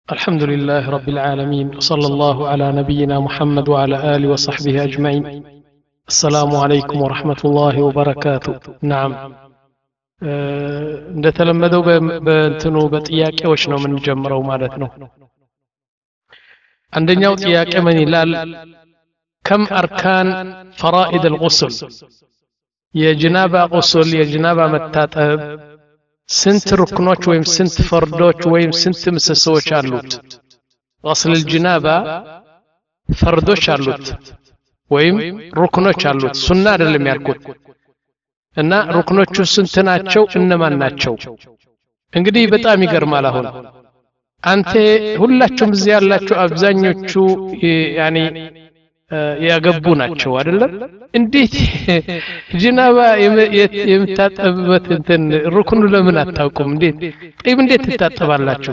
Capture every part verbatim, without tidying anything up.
الحمد لله رب العالمين وصلى الله على نبينا محمد وعلى آله وصحبه أجمعين. السلام عليكم ورحمة الله وبركاته. نعم እንደተለመደው በእንትኑ በጥያቄዎች ነው የምንጀምረው ማለት ነው። አንደኛው ጥያቄ ምን ይላል? كم أركان فرائض الغسل የጅናባ غسل የጅናባ መታጠብ ስንት ሩክኖች ወይም ስንት ፈርዶች ወይም ስንት ምሰሶዎች አሉት? غسل الجنابة ፈርዶች አሉት ወይም ሩክኖች አሉት። ሱና አይደለም ያልኩት። እና ሩክኖቹ ስንት ናቸው? እነማን ናቸው? እንግዲህ በጣም ይገርማል። አሁን አንተ ሁላችሁም እዚህ ያላችሁ አብዛኞቹ ያኒ ያገቡ ናቸው አይደለም? እንዴት ጅናባ የምታጠብበት እንትን ሩክኑ ለምን አታውቁም? እንዴት ጠይብ እንዴት ትታጠባላችሁ?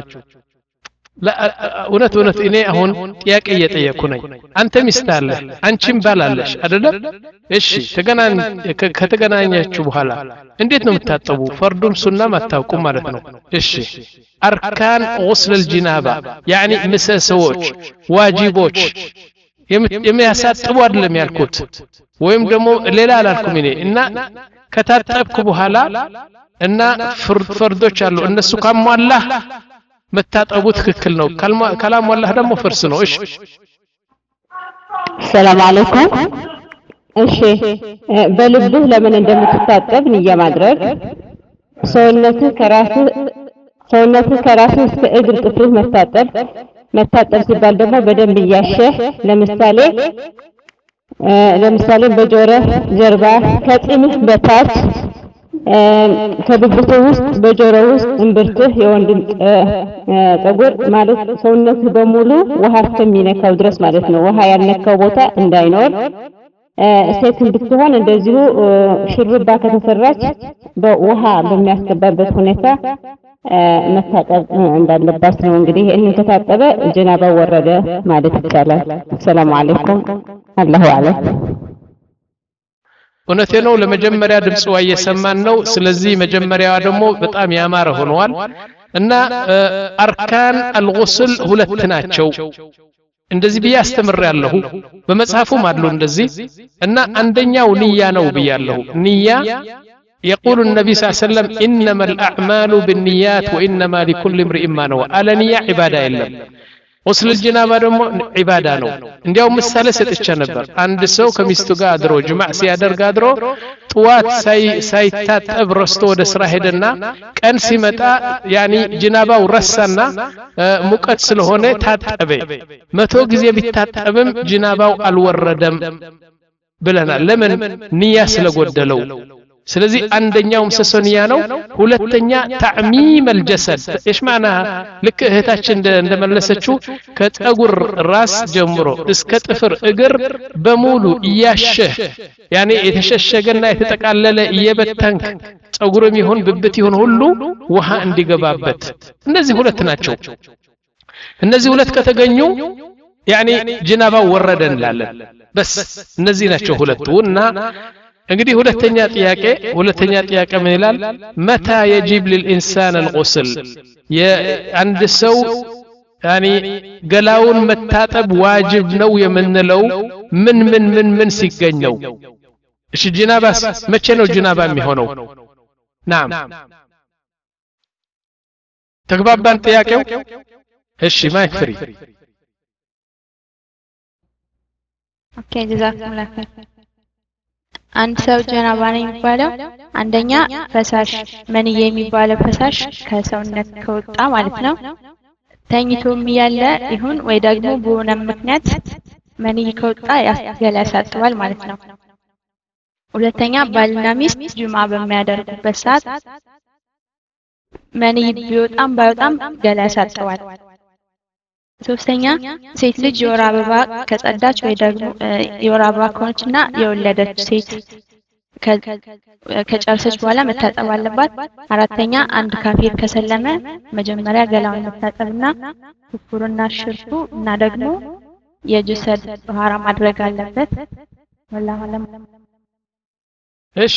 እውነት እውነት እኔ አሁን ጥያቄ እየጠየኩ ነኝ። አንተ ሚስት አለህ፣ አንቺም ባል አለሽ አይደለም? እሺ ተገናኝ ከተገናኛችሁ በኋላ እንዴት ነው የምታጠቡ? ፈርዱም ሱናም አታውቁም ማለት ነው። እሺ አርካን غسل الجنابة يعني ምሰሶዎች ዋጂቦች የሚያሳጥቡ አይደለም ያልኩት፣ ወይም ደግሞ ሌላ አላልኩም እኔ። እና ከታጠብኩ በኋላ እና ፈርዶች አሉ እነሱ ካሟላህ መታጠቡ ትክክል ነው። ካላሟላህ ደግሞ ፍርስ ነው። እሺ ሰላም አለይኩም። እሺ በልብህ ለምን እንደምትታጠብ ንያ ማድረግ፣ ሰውነትህ ከራስህ ሰውነትህ ከራስህ እስከ እግር ጥፍርህ መታጠብ። መታጠብ ሲባል ደግሞ በደንብ እያሸህ ለምሳሌ ለምሳሌ በጆሮህ ጀርባ ከጢምህ በታች ከብብትህ ውስጥ በጆሮ ውስጥ እምብርትህ የወንድም ፀጉር ማለት ሰውነትህ በሙሉ ውሃ እስከሚነካው ድረስ ማለት ነው። ውሃ ያልነካው ቦታ እንዳይኖር። ሴት ብትሆን እንደዚሁ ሽሩባ ከተሰራች በውሃ በሚያስገባበት ሁኔታ መታጠብ እንዳለባት ነው። እንግዲህ ይህንን ከታጠበ ጀናባ ወረደ ማለት ይቻላል። ሰላም አለይኩም። አላሁ አለም። እውነቴ ነው። ለመጀመሪያ ድምጽ እየሰማን ነው። ስለዚህ መጀመሪያዋ ደግሞ በጣም ያማረ ሆነዋል። እና አርካን አልጉስል ሁለት ናቸው። እንደዚህ ብዬ አስተምሬያለሁ። በመጽሐፉም አሉ እንደዚህ። እና አንደኛው ንያ ነው ብያለሁ። ንያ يقول النبي صلى الله عليه وسلم إنما الأعمال بالنيات وإنما لكل امرئ ما نوى. على نية عبادة إلا غسل الجنابة ደግሞ ዒባዳ ነው። እንዲያው ምሳሌ ሰጥቼ ነበር። አንድ ሰው ከሚስቱ ጋር አድሮ ጅማዕ ሲያደርግ አድሮ ጥዋት ሳይታጠብ ረስቶ ወደ ስራ ሄደና ቀን ሲመጣ ያኒ ጅናባው ረሳና ሙቀት ስለሆነ ታጠበ። መቶ ጊዜ ቢታጠብም ጅናባው አልወረደም ብለናል። ለምን? ንያ ስለጎደለው። ስለዚህ አንደኛው ምሰሶ ንያ ነው። ሁለተኛ ተዕሚም الجسد ايش معناها? ልክ እህታችን እንደመለሰችው ከፀጉር ራስ ጀምሮ እስከ ጥፍር እግር በሙሉ እያሸህ ያኔ የተሸሸገና የተጠቃለለ እየበተንክ ፀጉርም ይሁን ብብት ይሁን ሁሉ ውሃ እንዲገባበት። እነዚህ ሁለት ናቸው። እነዚህ ሁለት ከተገኙ ያኔ ጅናባው ወረደ እንላለን። በስ እነዚህ ናቸው ሁለቱ። እና እንግዲህ ሁለተኛ ጥያቄ ሁለተኛ ጥያቄ ምን ይላል? መታ يجب للإنسان الغسل የአንድ ሰው ያኒ ገላውን መታጠብ ዋጅብ ነው የምንለው ምን ምን ምን ምን ሲገኝ ነው? እሺ ጅናባስ መቼ ነው ጅናባ የሚሆነው? ናም ተግባባን ጥያቄው? እሺ ማይክ ፍሪ። ኦኬ ጀዛኩሙላህ ኸይር። አንድ ሰው ጀናባ ነው የሚባለው አንደኛ ፈሳሽ መንዬ የሚባለው ፈሳሽ ከሰውነት ከወጣ ማለት ነው። ተኝቶም ያለ ይሁን ወይ ደግሞ በሆነ ምክንያት መንዬ ከወጣ ገላ ያሳጥባል ማለት ነው። ሁለተኛ ባልና ሚስት ጁማ በሚያደርጉበት ሰዓት መንዬ ቢወጣም ባይወጣም ገላ ያሳጥባል። ሶስተኛ ሴት ልጅ የወር አበባ ከጸዳች ወይ ደግሞ የወር አበባ ከሆነችና የወለደች ሴት ከጨረሰች በኋላ መታጠብ አለባት። አራተኛ አንድ ካፊር ከሰለመ መጀመሪያ ገላውን መታጠብና ኩፍሩና ሽርኩ እና ደግሞ የጀሰድ ጧሃራ ማድረግ አለበት። ወላሂ አለም። እሺ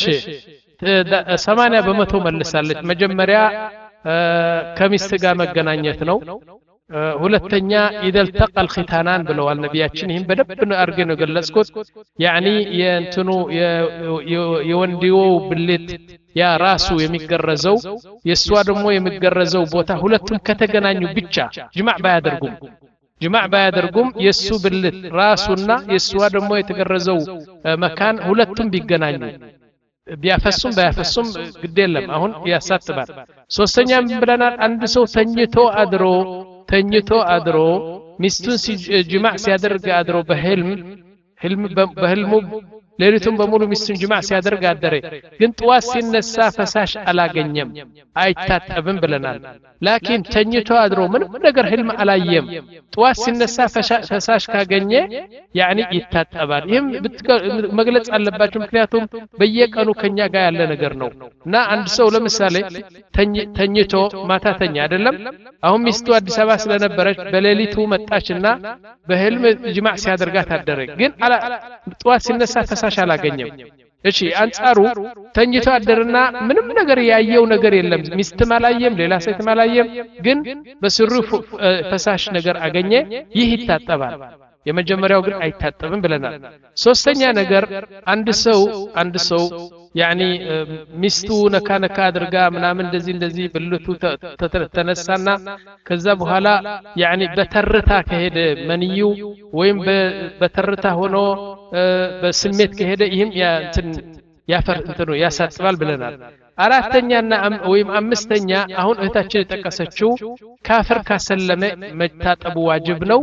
ሰማንያ በመቶ መልሳለች። መጀመሪያ ከሚስት ጋር መገናኘት ነው። ሁለተኛ ኢደል ተቀል ኺታናን ብለዋል ነቢያችን። ይህም በደንብ አድርጌ ነው ገለጽኩት። ያኒ የእንትኑ የወንድየው ብልት ያ ራሱ የሚገረዘው የእሷ ደግሞ የሚገረዘው ቦታ ሁለቱም ከተገናኙ ብቻ ጅማዕ ባያደርጉም ጅማዕ ባያደርጉም የሱ ብልት ራሱና የሷ ደግሞ የተገረዘው መካን ሁለቱም ቢገናኙ ቢያፈሱም ባያፈሱም ግድ የለም አሁን ያሳጥባል። ሶስተኛ ምን ብለናል? አንድ ሰው ተኝቶ አድሮ ተኝቶ አድሮ ሚስቱን ጅማዕ ሲያደርግ አድሮ በህልም ህልም በህልሙ ሌሊቱን በሙሉ ሚስቱን ጅማዕ ሲያደርግ አደረ፣ ግን ጠዋት ሲነሳ ፈሳሽ አላገኘም፣ አይታጠብም ብለናል። ላኪን ተኝቶ አድሮ ምንም ነገር ህልም አላየም፣ ጠዋት ሲነሳ ፈሳሽ ካገኘ ያኒ ይታጠባል። ይህም መግለጽ አለባችሁ፣ ምክንያቱም በየቀኑ ከኛ ጋር ያለ ነገር ነው። እና አንድ ሰው ለምሳሌ ተኝቶ ማታ ተኛ አይደለም፣ አሁን ሚስቱ አዲስ አበባ ስለነበረች በሌሊቱ መጣችና በህልም ጅማዕ ሲያደርጋት አደረ፣ ግን ጠዋት ሲነሳ ፈሳሽ አላገኘም። እሺ አንጻሩ ተኝቶ አደረና ምንም ነገር ያየው ነገር የለም፣ ሚስትም አላየም፣ ሌላ ሴትም አላየም፣ ግን በስሩ ፈሳሽ ነገር አገኘ፣ ይህ ይታጠባል። የመጀመሪያው ግን አይታጠብም ብለናል። ሶስተኛ ነገር አንድ ሰው አንድ ሰው ያኒ ሚስቱ ነካ ነካ አድርጋ ምናምን እንደዚህ እንደዚህ ብልቱ ተነሳና ከዛ በኋላ ያኒ በተርታ ከሄደ መንዩ ወይም በተርታ ሆኖ በስሜት ከሄደ ይህም እንትን ያፈር እንትኑ ያሳጥባል ብለናል። አራተኛና ወይም አምስተኛ አሁን እህታችን የጠቀሰችው ካፍር ካሰለመ መታጠቡ ዋጅብ ነው።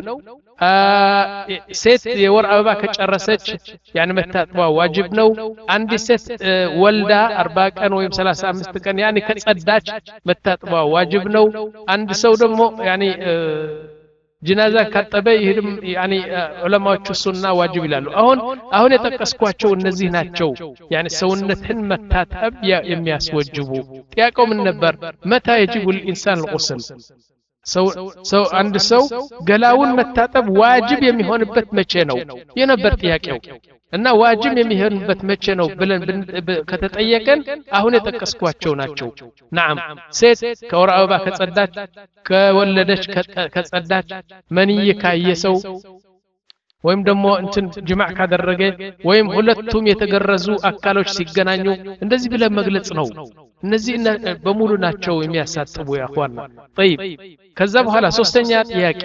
ሴት የወር አበባ ከጨረሰች ያን መታጠቧ ዋጅብ ነው። አንድ ሴት ወልዳ አርባ ቀን ወይም ሰላሳ አምስት ቀን ያኒ ከጸዳች መታጠቧ ዋጅብ ነው። አንድ ሰው ደግሞ ያኒ ጅናዛ ካጠበ ይሄድም ያኒ ዑለማዎቹ ሱና ዋጅብ ይላሉ። አሁን አሁን የጠቀስኳቸው እነዚህ ናቸው ያኒ ሰውነትን መታጠብ የሚያስወጅቡ። ጥያቄው ምን ነበር? መታ يجب الانسان الغسل ሰው ሰው አንድ ሰው ገላውን መታጠብ ዋጅብ የሚሆንበት መቼ ነው የነበር ጥያቄው። እና ዋጅብ የሚሆንበት መቼ ነው ብለን ከተጠየቀን አሁን የጠቀስኳቸው ናቸው። ናም ሴት ከወር አበባ ከጸዳች፣ ከወለደች ከጸዳች፣ መንይ ካየሰው ወይም ደግሞ እንትን ጅማዕ ካደረገ ወይም ሁለቱም የተገረዙ አካሎች ሲገናኙ እንደዚህ ብለን መግለጽ ነው። እነዚህ በሙሉ ናቸው የሚያሳጥቡ ያኳና طيب ከዛ በኋላ ሶስተኛ ጥያቄ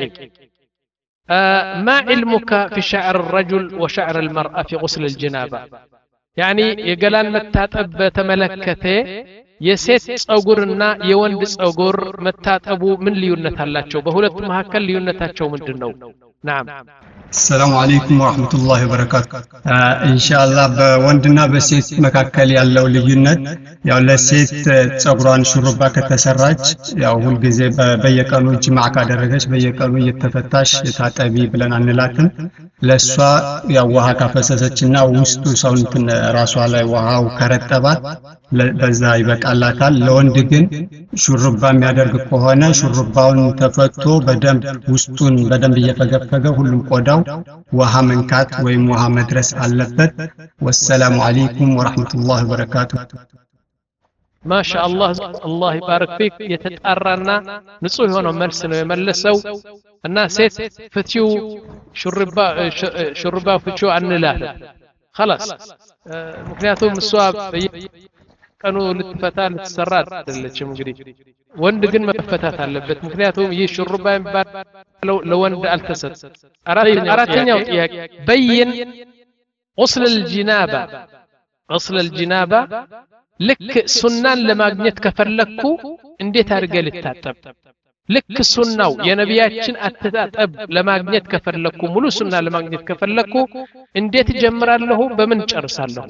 ما علمك في شعر الرجل وشعر المرأة في غسل الجنابة يعني የገላን መታጠብ በተመለከተ የሴት ጸጉርና የወንድ ጸጉር መታጠቡ ምን ልዩነት አላቸው? በሁለቱ መካከል ልዩነታቸው ምንድነው? نعم السلام عليكم ورحمة الله وبركاته إن شاء الله بوندنا بسيت مكاكل يالله ليونت يا لسيت تصبران شربا كتسراج يا هو الجزء بيكانو جمع كادرجش بيكانو يتفتاش يتعتبي بلن عن لكن لسوا يا وها كفسسچنا وستو ساونتن راسو على وها وكرتبات بزا يبقى كال لوند ግን ሹርባ የሚያደርግ ከሆነ ሹርባውን ተፈቶ በደንብ ውስጡን በደንብ እየፈገፈገ ሁሉም ቆዳው ውሃ መንካት ወይም ውሃ መድረስ አለበት። ወሰላሙ አለይኩም ወራህመቱላሂ ወበረካቱ። ማሻአላህ አላህ ይባርክ ፊክ። የተጣራና ንጹህ የሆነ መልስ ነው የመለሰው። እና ሴት ፍቺው ሹርባ ሹርባ ፍቺው አንላለ خلاص ምክንያቱም እሷ ቀኑ ልትፈታ ልትሰራ አይደለችም። እንግዲህ ወንድ ግን መፈታት አለበት፣ ምክንያቱም ይህ ሹርባ የሚባለው ለወንድ አልተሰጠም። አራተኛው ጥያቄ በይን غسل الجنابة غسل الجنابة ልክ ሱናን ለማግኘት ከፈለኩ እንዴት አድርገ ልታጠብ? ልክ ሱናው የነቢያችን አተጣጠብ ለማግኘት ከፈለኩ ሙሉ ሱና ለማግኘት ከፈለኩ እንዴት ጀምራለሁ? በምን ጨርሳለሁ?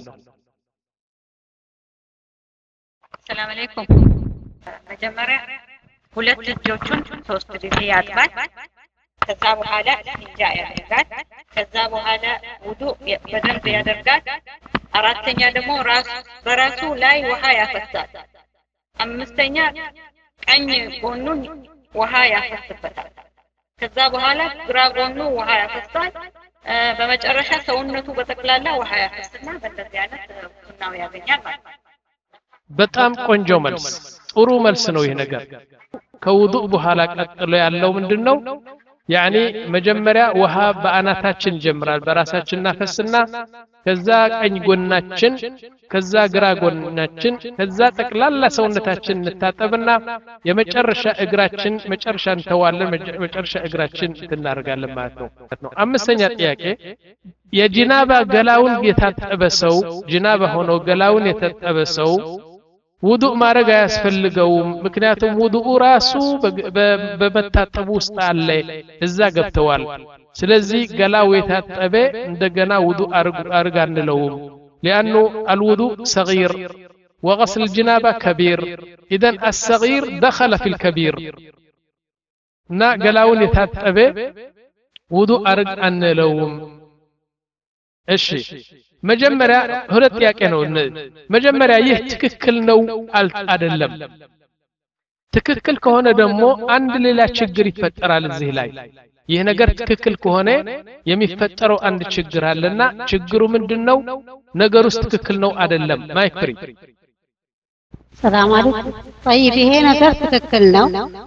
ሰላም አለይኩም። መጀመሪያ ሁለት እጆቹን ሶስት ጊዜ ያጥባል። ከዛ በኋላ እንጃ ያደርጋል። ከዛ በኋላ ውዱ በደንብ ያደርጋል። አራተኛ ደግሞ ራስ በራሱ ላይ ውሃ ያፈሳል። አምስተኛ ቀኝ ጎኑን ውሃ ያፈስበታል። ከዛ በኋላ ግራ ጎኑ ውሃ ያፈሳል። በመጨረሻ ሰውነቱ በጠቅላላ ውሃ ያፈስና በእንደዚህ አይነት ሱናው ያገኛል ማለት ነው። በጣም ቆንጆ መልስ፣ ጥሩ መልስ ነው ይሄ ነገር። ከውዱእ በኋላ ቀጥሎ ያለው ምንድነው? ያኒ መጀመሪያ ውሃ በአናታችን ጀምራል በራሳችን እናፈስና ከዛ ቀኝ ጎናችን ከዛ ግራ ጎናችን ከዛ ጠቅላላ ሰውነታችን እንታጠብና የመጨረሻ እግራችን መጨረሻ እንተዋለን መጨረሻ እግራችን እናደርጋለን ማለት ነው። አምስተኛ ጥያቄ የጂናባ ገላውን የታጠበ ሰው ጂናባ ሆኖ ገላውን የታጠበ ሰው ውዱእ ማድረግ አያስፈልገውም። ምክንያቱም ውዱኡ ራሱ በመታጠቡ ውስጥ አለ እዛ ገብተዋል። ስለዚህ ገላው የታጠበ እንደገና ውዱእ አርግ አንለውም። لأنه الوضوء صغير وغسل الجنابة كبير، إذن الصغير دخل في الكبير نا ገላውን የታጠበ ውዱእ አርግ አንለውም። እሺ መጀመሪያ ሁለት ጥያቄ ነው። መጀመሪያ ይህ ትክክል ነው አይደለም? ትክክል ከሆነ ደግሞ አንድ ሌላ ችግር ይፈጠራል እዚህ ላይ። ይህ ነገር ትክክል ከሆነ የሚፈጠረው አንድ ችግር አለና ችግሩ ምንድነው? ነገሩስ ትክክል ነው አይደለም? ማይክሪ ሰላም አለይኩም። طيب ይሄ ነገር ትክክል ነው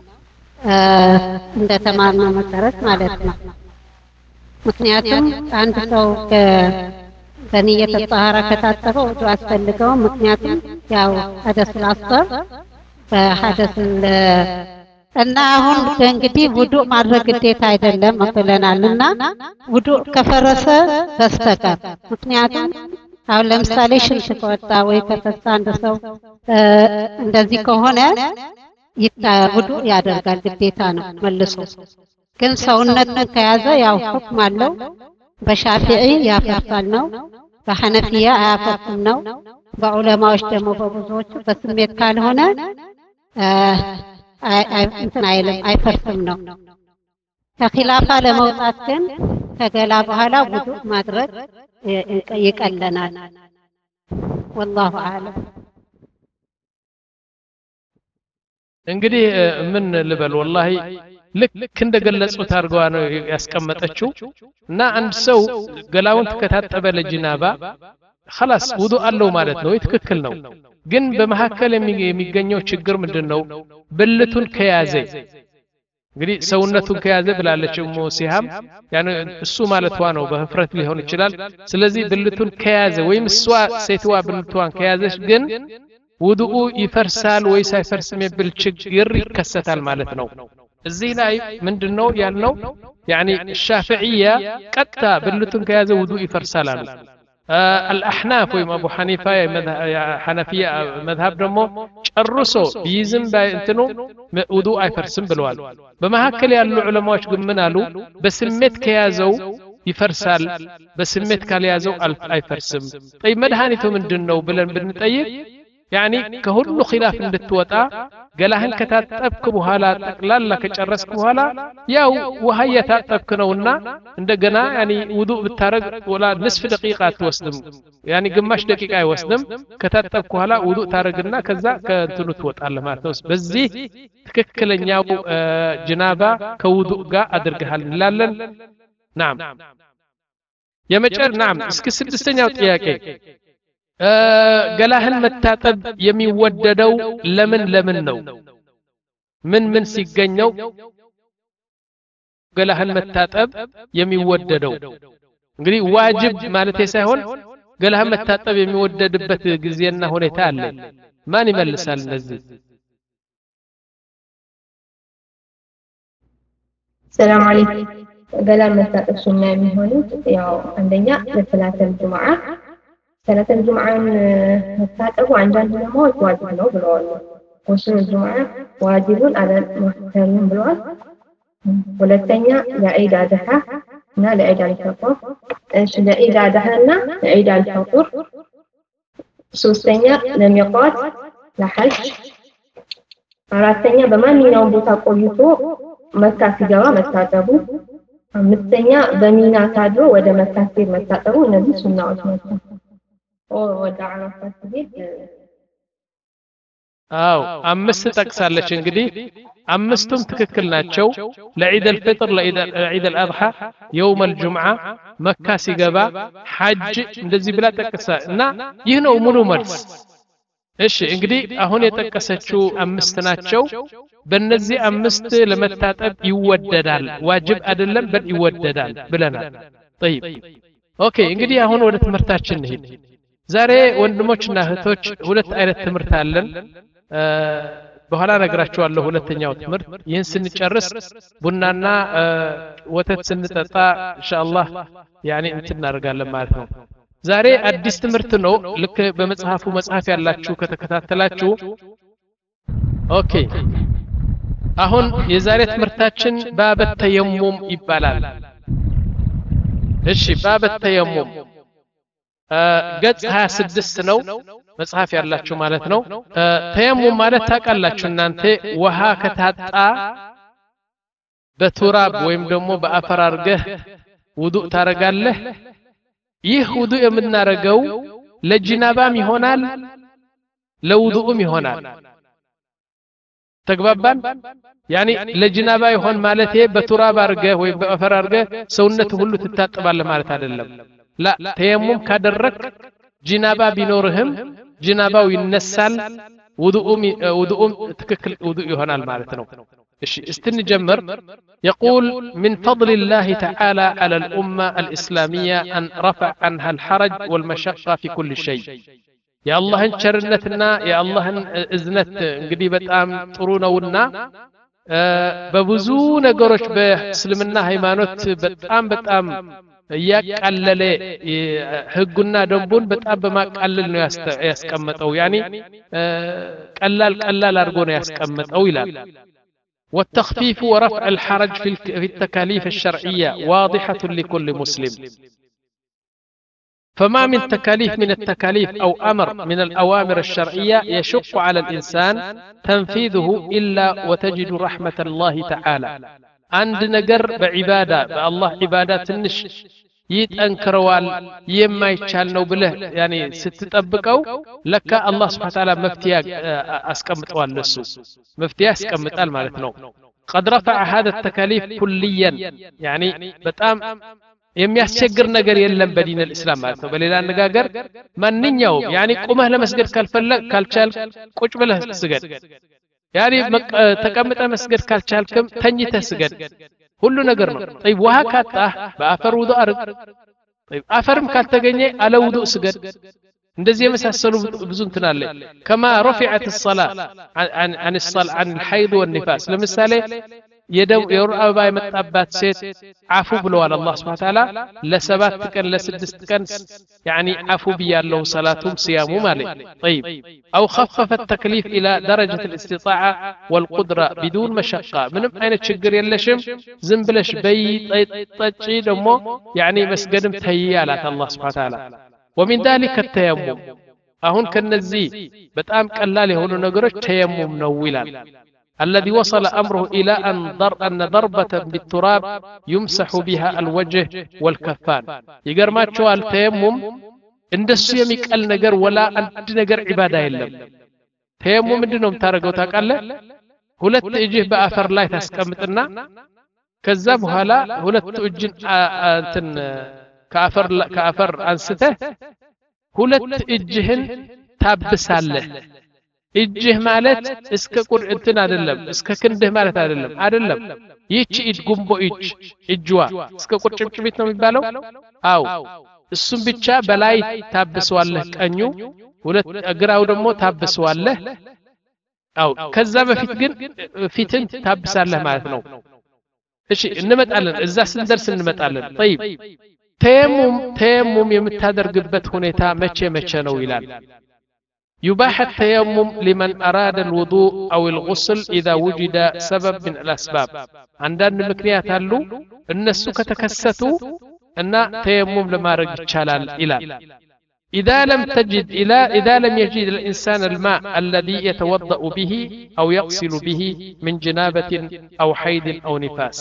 እንደተማርነው መሰረት ማለት ነው። ምክንያቱም አንድ ሰው በንየተ ጣሃራ ከታጠበ ውዱእ አስፈልገው። ምክንያቱም ያው ሐደስ አስገር በሐደስ እና አሁን እንግዲህ ውዱእ ማድረግ ግዴታ አይደለም ብለናልና ውዱእ ከፈረሰ በስተቀር ምክንያቱም አሁን ለምሳሌ ሽንት ከወጣ ወይ ከፈሳ አንድ ሰው እንደዚህ ከሆነ ውዱእ ያደርጋል ግዴታ ነው መልሶ። ግን ሰውነትን ከያዘ ያው ሁክም አለው። በሻፊዒ ያፈርሳል ነው፣ በሐነፊያ አያፈርስም ነው። በዑለማዎች ደግሞ በብዙዎቹ በስሜት ካልሆነ እንትን አይልም አይፈርስም ነው። ከኺላፋ ለመውጣት ግን ከገላ በኋላ ውዱእ ማድረግ ይቀለናል። ወላሁ አዕለም። እንግዲህ ምን ልበል ወላሂ ልክ እንደገለጹት አድርገዋ ነው ያስቀመጠችው። እና አንድ ሰው ገላውን ከታጠበ ለጂናባ خلاص ውዱእ አለው ማለት ነው። ትክክል ነው። ግን በመሐከል የሚገኘው ችግር ምንድነው? ብልቱን ከያዘ እንግዲህ ሰውነቱን ከያዘ ብላለች ኡሙ ሲሃም ያኔ እሱ ማለቷ ነው። በህፍረት ሊሆን ይችላል። ስለዚህ ብልቱን ከያዘ ወይም እሷ ሴትዋ ብልቷን ከያዘች ግን ውዱኡ ይፈርሳል ወይ ሳይፈርስም የሚብል ችግር ይከሰታል ማለት ነው። እዚህ ላይ ምንድነው ያልነው? ያኒ ሻፊዒያ ቀጥታ ብልቱን ከያዘ ውዱእ ይፈርሳል አሉ። الأحناف ويم أبو حنيفة حنفية مذهب دمو ጨርሶ ቢይዝም ባይንተኑ ውዱእ አይፈርስም ብለዋል። በመሐከል ያሉ ዑለማዎች ግን ምን አሉ? በስሜት ከያዘው ይፈርሳል፣ በስሜት ካልያዘው አይፈርስም። طيب መድኃኒቱ ምንድነው ብለን ብንጠይቅ ያኒ ከሁሉ ኺላፍ እንድትወጣ ገላህን ከታጠብክ በኋላ ጠቅላላ ከጨረስክ በኋላ ያው ውሃ የታጠብክ ነውና እንደገና ያኒ ውዱእ ብታረግ ወላ ንስፍ ደቂቃ አትወስድም፣ ያኒ ግማሽ ደቂቃ አይወስድም። ከታጠብክ በኋላ ውዱእ ታረግና ከዛ ከእንትኑ ትወጣለህ ማለት ነው። በዚህ ትክክለኛው ጅናባ ከውዱእ ጋር አድርገሃል እንላለን። ናም የመጨር ናም እስከ ስድስተኛው ጥያቄ ገላህን መታጠብ የሚወደደው ለምን ለምን ነው? ምን ምን ሲገኘው ገላህን መታጠብ የሚወደደው? እንግዲህ ዋጅብ ማለት ሳይሆን ገላህን መታጠብ የሚወደድበት ጊዜና ሁኔታ አለ። ማን ይመልሳል እነዚህ? ሰላም አለይኩም። ገላን መታጠብ ሱና የሚሆኑት ያው አንደኛ ለሰላተል ጁምዓ ሰላተ الجمعة መታጠቡ አንዳንድ ለማዎች ዋጅብ ነው ብለዋል። ወሱል الجمعة ዋጅቡን አለ ሙህተሚን ብለዋል። ሁለተኛ ለዒድ አድሃ እና ለዒድ አልፈጥር እሺ ለዒድ አድሃና ለዒድ አልፈጥር። ሶስተኛ ለሚቃት ለሐጅ። አራተኛ በማንኛውም ቦታ ቆይቶ መካ ሲገባ መታጠቡ። አምስተኛ በሚና ታድሮ ወደ መካ ሲሄድ መታጠቡ። እነዚህ ሱናዎች ናቸው። ወደ አረፋት ሲሄድ አው አምስት ጠቅሳለች። እንግዲህ አምስቱም ትክክል ናቸው። ለዒድ አልፍጥር፣ ለዒድ አልአድሃ፣ የውም አልጁምዓ፣ መካ ሲገባ፣ ሐጅ እንደዚህ ብላ ጠቅሳ እና ይህ ነው ሙሉ መልስ። እሺ እንግዲህ አሁን የጠቀሰችው አምስት ናቸው በእነዚህ አምስት ለመታጠብ ይወደዳል ዋጅብ አይደለም በል ይወደዳል ብለናል طيب ኦኬ እንግዲህ አሁን ወደ ትምህርታችን እንሂድ ዛሬ ወንድሞችና እህቶች ሁለት አይነት ትምህርት አለን በኋላ ነግራችኋለሁ ሁለተኛው ትምህርት ይህን ስንጨርስ ቡናና ወተት ስንጠጣ ኢንሻአላህ ያኒ እንትን እናደርጋለን ማለት ነው ዛሬ አዲስ ትምህርት ነው ልክ በመጽሐፉ መጽሐፍ ያላችሁ ከተከታተላችሁ ኦኬ አሁን የዛሬ ትምህርታችን ባበ ተየሙም ይባላል እሺ ባበ ተየሙም ገጽ ሃያ ስድስት ነው መጽሐፍ ያላችሁ ማለት ነው ተየሙም ማለት ታውቃላችሁ እናንተ ውሃ ከታጣ በቱራብ ወይም ደግሞ በአፈር አርገህ ውዱእ ታረጋለህ ይህ ውዱእ የምናረገው ለጅናባም ይሆናል ለውዱእም ይሆናል ተግባባን ያኒ ለጅናባ ይሆን ማለት በቱራብ አርገህ ወይም በአፈር አርገህ ሰውነት ሁሉ ትታጠባለህ ማለት አይደለም لا ተየሙም ካደረክ ጅናባ ቢኖርህም ጅናባው ይነሳል ውዱኡም ውዱኡም ትክክል ውዱእ ይሆናል ማለት ነው እሺ استنجمر يقول من فضل الله تعالى على الأمة الإسلامية أن رفع عنها الحرج والمشقة في كل شيء يا الله انشرنتنا يا الله إذنت እንግዲህ በጣም ጥሩ ነውና በብዙ ነገሮች በእስልምና ሃይማኖት በጣም በጣም ያቃለለ ህጉና ደንቡን በጣም በማቃለል ነው ያስቀመጠው ያኒ ቀላል ቀላል አድርጎ ነው ያስቀመጠው ይላል والتخفيف ورفع الحرج في التكاليف الشرعية واضحة لكل مسلم فما من تكاليف من التكاليف أو أمر من الأوامر الشرعية يشق على الإنسان تنفيذه إلا وتجد رحمة الله تعالى عند نجر بعبادة بالله عبادة تنش يتأنكروال يما يتشال نو بله يعني ستتطبقوا لك الله سبحانه وتعالى مفتيا اسقمطوال لسو مفتيا اسقمطال معناتنو قد رفع هذا التكاليف كليا يعني በጣም የሚያስቸግር ነገር የለም በዲን الاسلام ማለት ነው በሌላ አነጋገር ማንኛውም يعني ቁመህ ለመስገድ ካልፈለግ ካልቻል ቁጭ ብለህ ስገድ يعني ተቀምጠ መስገድ ካልቻልክም ተኝተህ ስገድ ሁሉ ነገር ነው طيب ውሃ ካጣ በአፈር ውዱእ አርግ طيب አፈርም ካልተገኘ አለ ውዱእ ስገድ እንደዚህ የመሳሰሉ ብዙ እንትን አለ كما رفعت الصلاه عن عن الصلاه عن الحيض والنفاس ለምሳሌ የደው የወር አበባ የመጣባት ሴት አፉ ብለዋል አላህ Subhanahu Wa Ta'ala ለሰባት ቀን ለስድስት ቀን يعني አፉ بيالله صلاتهم صيامهم عليه طيب او خفف التكليف الى درجه الاستطاعه والقدره بدون مشقه ምንም አይነት ችግር የለሽም ዝም ብለሽ በይ ጠጪ ደግሞ يعني መስገድም ተይያላት አላህ Subhanahu Wa Ta'ala ومن ذلك التيمم አሁን ከነዚህ በጣም ቀላል የሆኑ ነገሮች ተየሙም ነው ይላል الذي وصل أمره إلى أن ضر أن ضربة بالتراب يمسح بها الوجه والكفان يقر ما تشوى التيمم عند السيميك النجر ولا أنت نجر عبادة إلا تيمم عندهم تارقوا تاكالة هلت إجيه بأفر لا يتسكمتنا كذاب هلا هلت إجين أنتن كأفر كأفر أنسته هلت إجهن تابساله እጅህ ማለት እስከ ቁር እንትን አይደለም እስከ ክንድህ ማለት አይደለም አይደለም ይህች እጅ ጉምቦ እጅ እጅዋ እስከ ቁርጭምጭሚት ነው የሚባለው አው እሱም ብቻ በላይ ታብሰዋለህ ቀኙ ሁለት እግራው ደግሞ ታብሰዋለህ አው ከዛ በፊት ግን ፊትን ታብሳለህ ማለት ነው እሺ እንመጣለን እዛ ስንደርስ እንመጣለን طيب ተየሙም ተየሙም የምታደርግበት ሁኔታ መቼ መቼ ነው ይላል يباح التيمم لمن أراد الوضوء أو الغسل إذا وجد سبب من الأسباب عندنا مكنيات هلو الناس كتكستوا أن تيمم لما رجع شلال إلى إذا لم تجد إلى إذا لم يجد الإنسان الماء الذي يتوضأ به أو يغسل به من جنابة أو حيض أو نفاس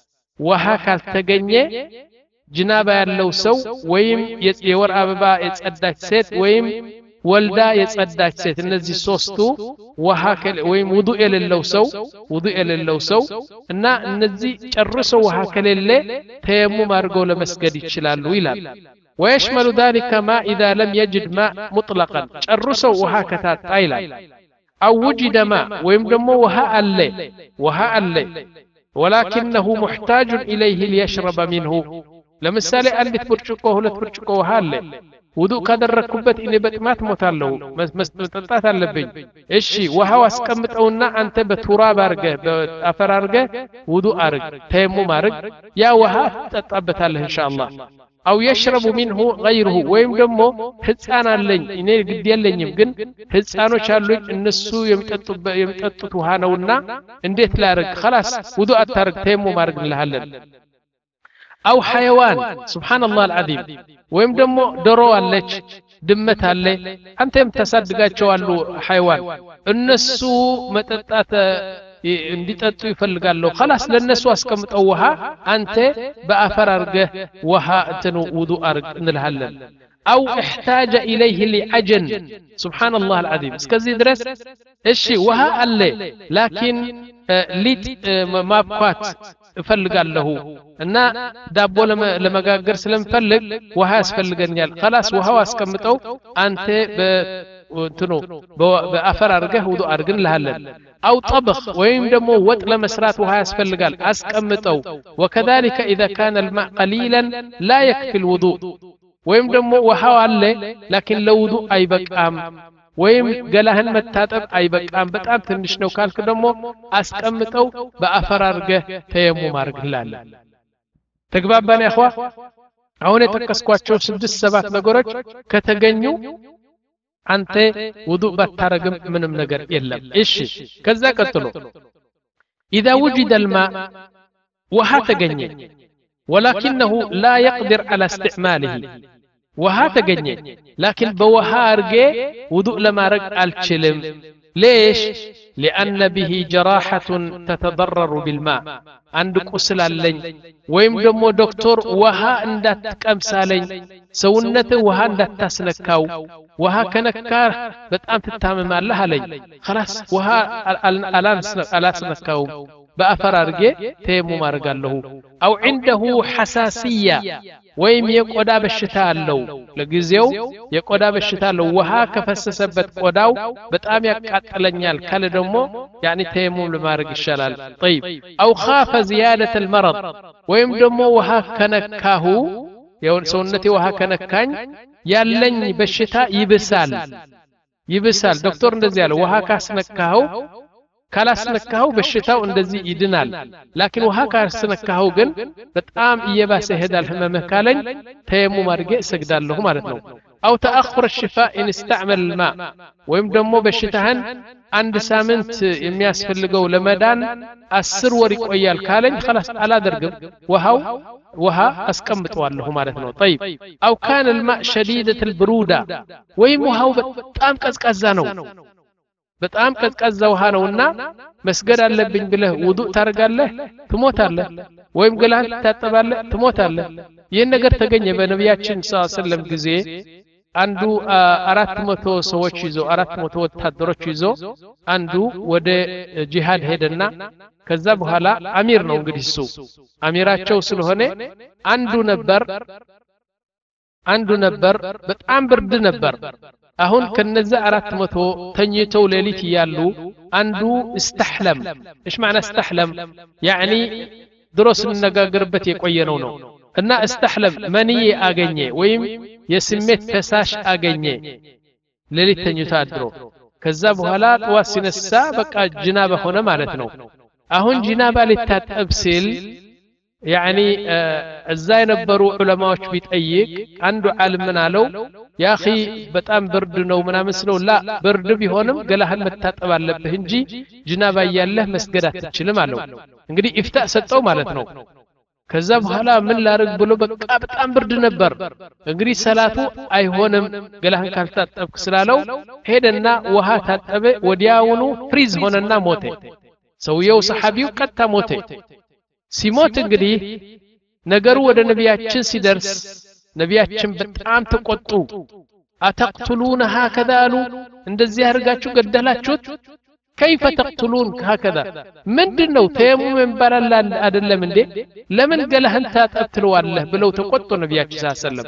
وهكذا تجني جنابة لو سو ويم يور أبا يتأدى سيت ويم ወልዳ የጸዳች ሴት እነዚህ ሶስቱ ውሃ ወይም ውዱእ የሌለው ሰው ውዱእ የሌለው ሰው እና እነዚህ ጨርሰው ውሃ ከሌለ ተየሙም አድርገው ለመስገድ ይችላሉ ይላል ويشمل ذلك ما إذا لم يجد ماء مطلقا ጨርሰው ውሃ ከታጣ ይላል أو وجد ماء ወይም ደግሞ ውሃ አለ ውሃ አለ ولكنه محتاج إليه ليشرب منه ለምሳሌ አንዲት ብርጭቆ ሁለት ብርጭቆ ውሃ አለ ውዱእ ካደረኩበት እኔ በጥማት ሞታለሁ መስጠጣት አለብኝ እሺ ውሃው አስቀምጠውና አንተ በቱራብ አርገህ በአፈር አርገህ ውዱእ አርግ ተየሙም አርግ ያ ውሃ ተጠጣበታለህ ኢንሻአላህ أو يشرب منه غيره ወይም ደግሞ ህፃን አለኝ እኔ ግድ የለኝም ግን ህፃኖች አሉኝ እነሱ የሚጠጡት ውሃ ነውና እንዴት ላርግ خلاص ውዱእ አታርግ ተየሙም አርግልሃለን أو حيوان سبحان الله العظيم ወይም ደግሞ ዶሮ አለች ድመት አለ አንተ የምታሳድጋቸው አሉ حيوان እነሱ መጠጣት እንዲጠጡ ይፈልጋሉ خلاص ለነሱ አስቀምጠው ውሃ አንተ በአፈር አርገህ ውሃ እንትን ውዱእ አርግ እንልሃለን أو احتاج إليه لعجن سبحان الله العظيم እስከዚህ ድረስ እሺ ውሃ አለ لكن ሊጥ ማብኳት እፈልጋለሁ እና ዳቦ ለመጋገር ስለምፈልግ ውሃ ያስፈልገኛል خلاص ውሃው አስቀምጠው አንተ በእንትኑ በአፈር አርገህ ውዱእ አርግ እንልሃለን أو طبخ ويم دمو وط لمسرات وها يسفلقال أسكمتو وكذلك إذا كان الماء قليلا لا يكفي الوضوء ويم دمو وها علي لكن لو وضوء أي بقام ويم قالهن متاتب أي بقام بتام تنشنو كالك دمو أسكمتو بأفرارقه تيمو مارق هلال تقبابان يا أخوة عوني تكسكواتشو سدس سبات نقرج كتغنيو አንተ ውዱእ ባታረግም ምንም ነገር የለም እሺ ከዛ ቀጥሎ اذا وجد الماء ውሃ ተገኘ ولكنه لا يقدر على استعماله ውሃ ተገኘ لكن በውሃ አርጌ ውዱእ ለማረግ አልችልም ليش لأن به جراحة تتضرر بالماء عند قسل اللين ويم دمو دكتور وها اندات كمسالين سونته وها اندات تسنكاو وها كنكار بتام تتامم الله علي خلاص وها ألا سنكاو بأفر أرجع تيمو مارقال له أو عنده حساسية ويم يقودا بالشتاء له لجزيو يقودا بالشتاء له وها كفسسبت قوداو بتام يقتلنيال كله دمو يعني تيمو لمارق الشلال طيب أو خاف زيادة المرض ويم دمو وها كنكاهو يون سنتي وها كنكاኝ ያለኝ በሽታ ይብሳል ይብሳል ዶክተር እንደዚህ ያለው وها ካስነካው ካላስነካው በሽታው እንደዚህ ይድናል لكن وها ካስነካው ግን በጣም እየባሰ ይሄዳል ህመምህ ካለኝ ተየሙም አድርጌ እሰግዳለሁ ማለት ነው أو تأخر الشفاء إن استعمل الماء ويم دمو بشتهن عند سامنت የሚያስፈልገው ለመዳን አስር ወር ይቆያል ካለኝ خلاص አላደርግም وهاو وها اسقمطዋለሁ ማለት ነው طيب أو كان الماء شديدة البرودة ويم وهاو በጣም ቀዝቃዛ ነው በጣም ቀዝቃዛ ውሃ ነውና መስገድ አለብኝ ብለህ ውዱእ ታረጋለህ ትሞታለህ ወይም ገላን ታጠባለህ ትሞታለህ ይሄን ነገር ተገኘ በነብያችን ሰለላሁ ዐለይሂ ወሰለም ጊዜ አንዱ አራት መቶ ሰዎች ይዞ አራት መቶ ወታደሮች ይዞ አንዱ ወደ ጂሃድ ሄደና ከዛ በኋላ አሚር ነው እንግዲህ እሱ አሚራቸው ስለሆነ አንዱ ነበር አንዱ ነበር በጣም ብርድ ነበር አሁን ከነዛ አራት መቶ ተኝተው ሌሊት ይያሉ አንዱ استحلم ايش معنى استحلم يعني ድሮስ እንነጋገርበት የቆየነው ነው እና استحلم መንዬ አገኘ ወይም የስሜት ፈሳሽ አገኘ ሌሊት ተኝቶ አድሮ ከዛ በኋላ ጠዋት ሲነሳ በቃ ጅናባ ሆነ ማለት ነው አሁን ጅናባ ሊታጠብ ሲል يعني እዛ የነበሩ ዑለማዎች ቢጠይቅ አንዱ ዓለም ምን አለው يا اخي በጣም ብርድ ነው ምናምን ስለው ላ ብርድ ቢሆንም ገላህን መታጠብ አለብህ እንጂ ጅናባ ያለህ መስገድ አትችልም አለው እንግዲህ ኢፍታ ሰጠው ማለት ነው ከዛ በኋላ ምን ላርግ ብሎ በቃ በጣም ብርድ ነበር እንግዲህ ሰላቱ አይሆንም ገላህን ካልታጠብክ ስላለው ሄደና ውሃ ታጠበ ወዲያውኑ ፍሪዝ ሆነና ሞተ ሰውየው ሰሐቢው ቀጣ ሞተ ሲሞት እንግዲህ ነገሩ ወደ ነቢያችን ሲደርስ ነቢያችን በጣም ተቆጡ አተቅቱሉን هكذا እንደዚህ አድርጋችሁ ገደላችሁት كيف تقتلون هكذا ምንድነው ተየሙም እንባላል አይደለም እንዴ ለምን ገለህን ታጠብትለዋለህ ብለው ተቆጡ ነቢያችን ሰለላሁ ዐለይሂ ወሰለም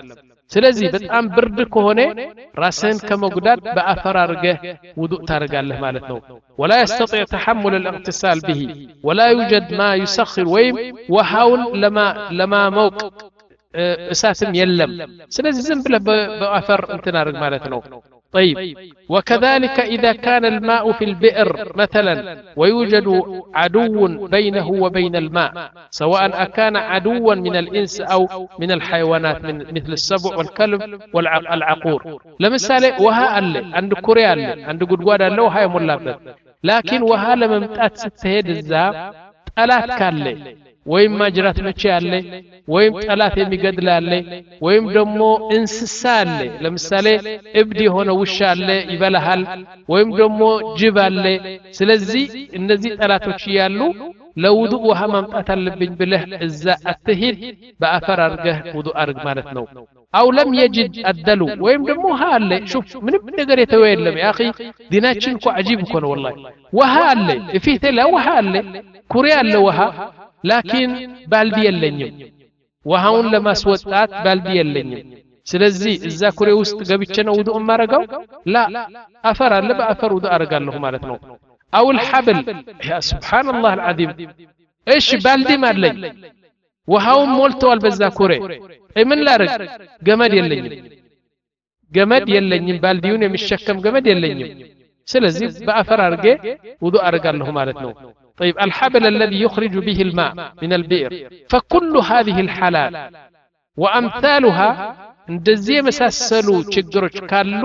ስለዚህ በጣም ብርድ ከሆነ ራስህን ከመጉዳት በአፈር አድርገህ ውዱእ ታደርጋለህ ማለት ነው ولا يستطيع تحمل الاغتسال به ولا يوجد ما يسخر ወይም ውሃውን ለማ ለማሞቅ እሳትም የለም ስለዚህ ዝም ብለህ በአፈር እንትን አድርግ ማለት ነው طيب وكذلك إذا كان الماء في البئر مثلا ويوجد عدو بينه وبين الماء سواء أكان عدوا من الإنس أو من الحيوانات من مثل السبع والكلب والعقور لمثال وها اللي عند كوريا اللي عند قدواد اللي وها يملابت لكن وها لممتات ستهد الزاب ألات كالي ወይም ማጅራት መቼ አለ ወይም ጠላት የሚገድል አለ ወይም ደግሞ እንስሳ አለ ለምሳሌ እብድ የሆነ ውሻ አለ ይበላሃል ወይም ደግሞ ጅብ አለ ስለዚህ እነዚህ ጠላቶች ያሉ ለውዱእ ውሃ ማምጣት አለብኝ ብለህ እዛ አትሂድ በአፈር አድርገህ ውዱእ አድርግ ማለት ነው አው ለም يجد الدلو ወይም ደግሞ ውሃ አለ ሹፍ ምንም ነገር የተወ የለም ያ اخي ዲናችን እኮ عجيب እኮ ነው والله ውሃ አለ እፊት ላይ ውሃ አለ ኩሬ አለ ውሃ لكن بالدي የለኝም ውሃውን ለማስወጣት ባልዲ የለኝም ስለዚህ እዛ ኩሬ ውስጥ ገብቼ ነው ውዱእ ማረጋው ላ አፈር አለ በአፈር ውዱእ አረጋለሁ ማለት ነው او الحبل يا سبحان الله العظيم ايش بالدي ማለኝ ውሃውን ሞልቷል በዛ ኩሬ ምን ላረግ ገመድ የለኝም ገመድ የለኝም ባልዲውን የሚሸከም ገመድ የለኝም ስለዚህ በአፈር አርጌ ውዱእ አረጋለሁ ማለት ነው طيب الحبل الذي يخرج به الماء من البئر فكل هذه الحالات وأمثالها እንደዚህ የመሳሰሉ ችግሮች ካሉ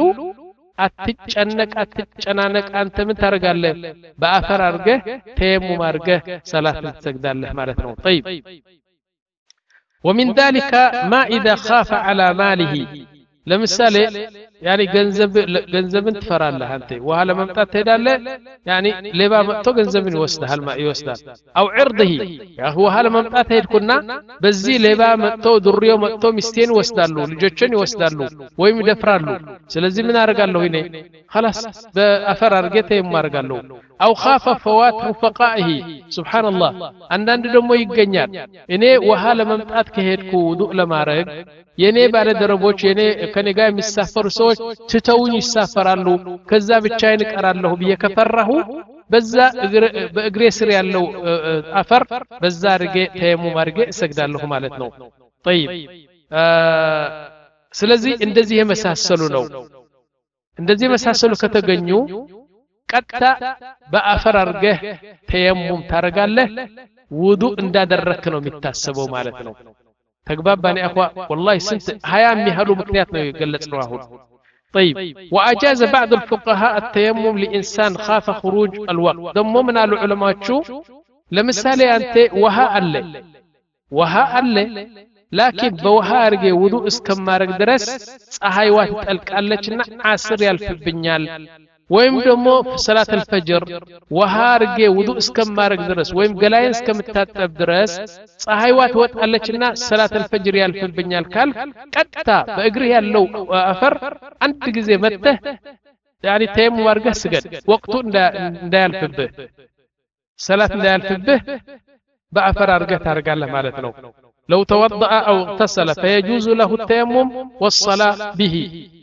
አትጨነቅ አትጨናነቅ አንተ ምን ታረጋለህ በአፈር አርገህ ተየሙም አርገህ ሰላት ትሰግዳለህ ማለት ነው طيب ومن ذلك ما إذا خاف على ماله ለምሳሌ ያኒ ገንዘብ ገንዘብን ትፈራለህ አንተ ውሃ ለማምጣት ትሄዳለህ ያኒ ሌባ መጥቶ ገንዘብን ይወስዳል ይወስዳል አው عرضه ያ ውሃ ለማምጣት ሄድኩና በዚህ ሌባ መጥቶ ዱርዮ መጥቶ ሚስቴን ይወስዳሉ ልጆችን ይወስዳሉ ወይም ይደፍራሉ ስለዚህ ምን አደርጋለሁ እኔ خلاص በአፈር አርጌ ተየሙም አደርጋለሁ አው خاف فوات رفقائه سبحان الله አንዳንድ ደግሞ ይገኛል እኔ ውሃ ለማምጣት ከሄድኩ ውዱእ ለማረግ የኔ ባለ ደረቦች የኔ ከኔ ጋር የሚሳፈሩ ሰዎች ትተውኝ ይሳፈራሉ ከዛ ብቻዬን እቀራለሁ በየከፈራሁ በዛ በእግሬ ስር ያለው አፈር በዛ አርጌ ተየሙም አርጌ እሰግዳለሁ ማለት ነው طيب ስለዚህ እንደዚህ የመሳሰሉ ነው እንደዚህ የመሳሰሉ ከተገኙ ቀጥታ በአፈር አርገህ ተየሙም ታረጋለህ ውዱእ እንዳደረክ ነው የሚታሰበው ማለት ነው تقبابني أخوة والله سنت هيا ميهلو مكنيات نو يقلصنو اهو طيب واجاز بعض الفقهاء التيمم لانسان خاف خروج الوقت دمو من العلماء شو لمثالي انت وها الله وها الله لكن بوها ارجي وضوء اسكمارك درس ፀሐይዋ ትጠልቃለችና አስር ያልፍብኛል ወይም ደግሞ ሰላት الفجر ውሃ አርጌ ውዱእ እስከማረግ ድረስ ወይም ገላዬን እስከምታጠብ ድረስ ፀሐይዋ ትወጣለችና ሰላት الفجر ያልፍብኛል ካል ቀጥታ በእግርህ ያለው አፈር አንድ ጊዜ መተህ يعني ተየሙም አርገህ ስገድ ወቅቱ እንዳያልፍብህ ሰላት እንዳያልፍብህ በአፈር አርገህ ታርጋለህ ማለት ነው لو توضأ أو اغتسل فيجوز له التيمم والصلاة به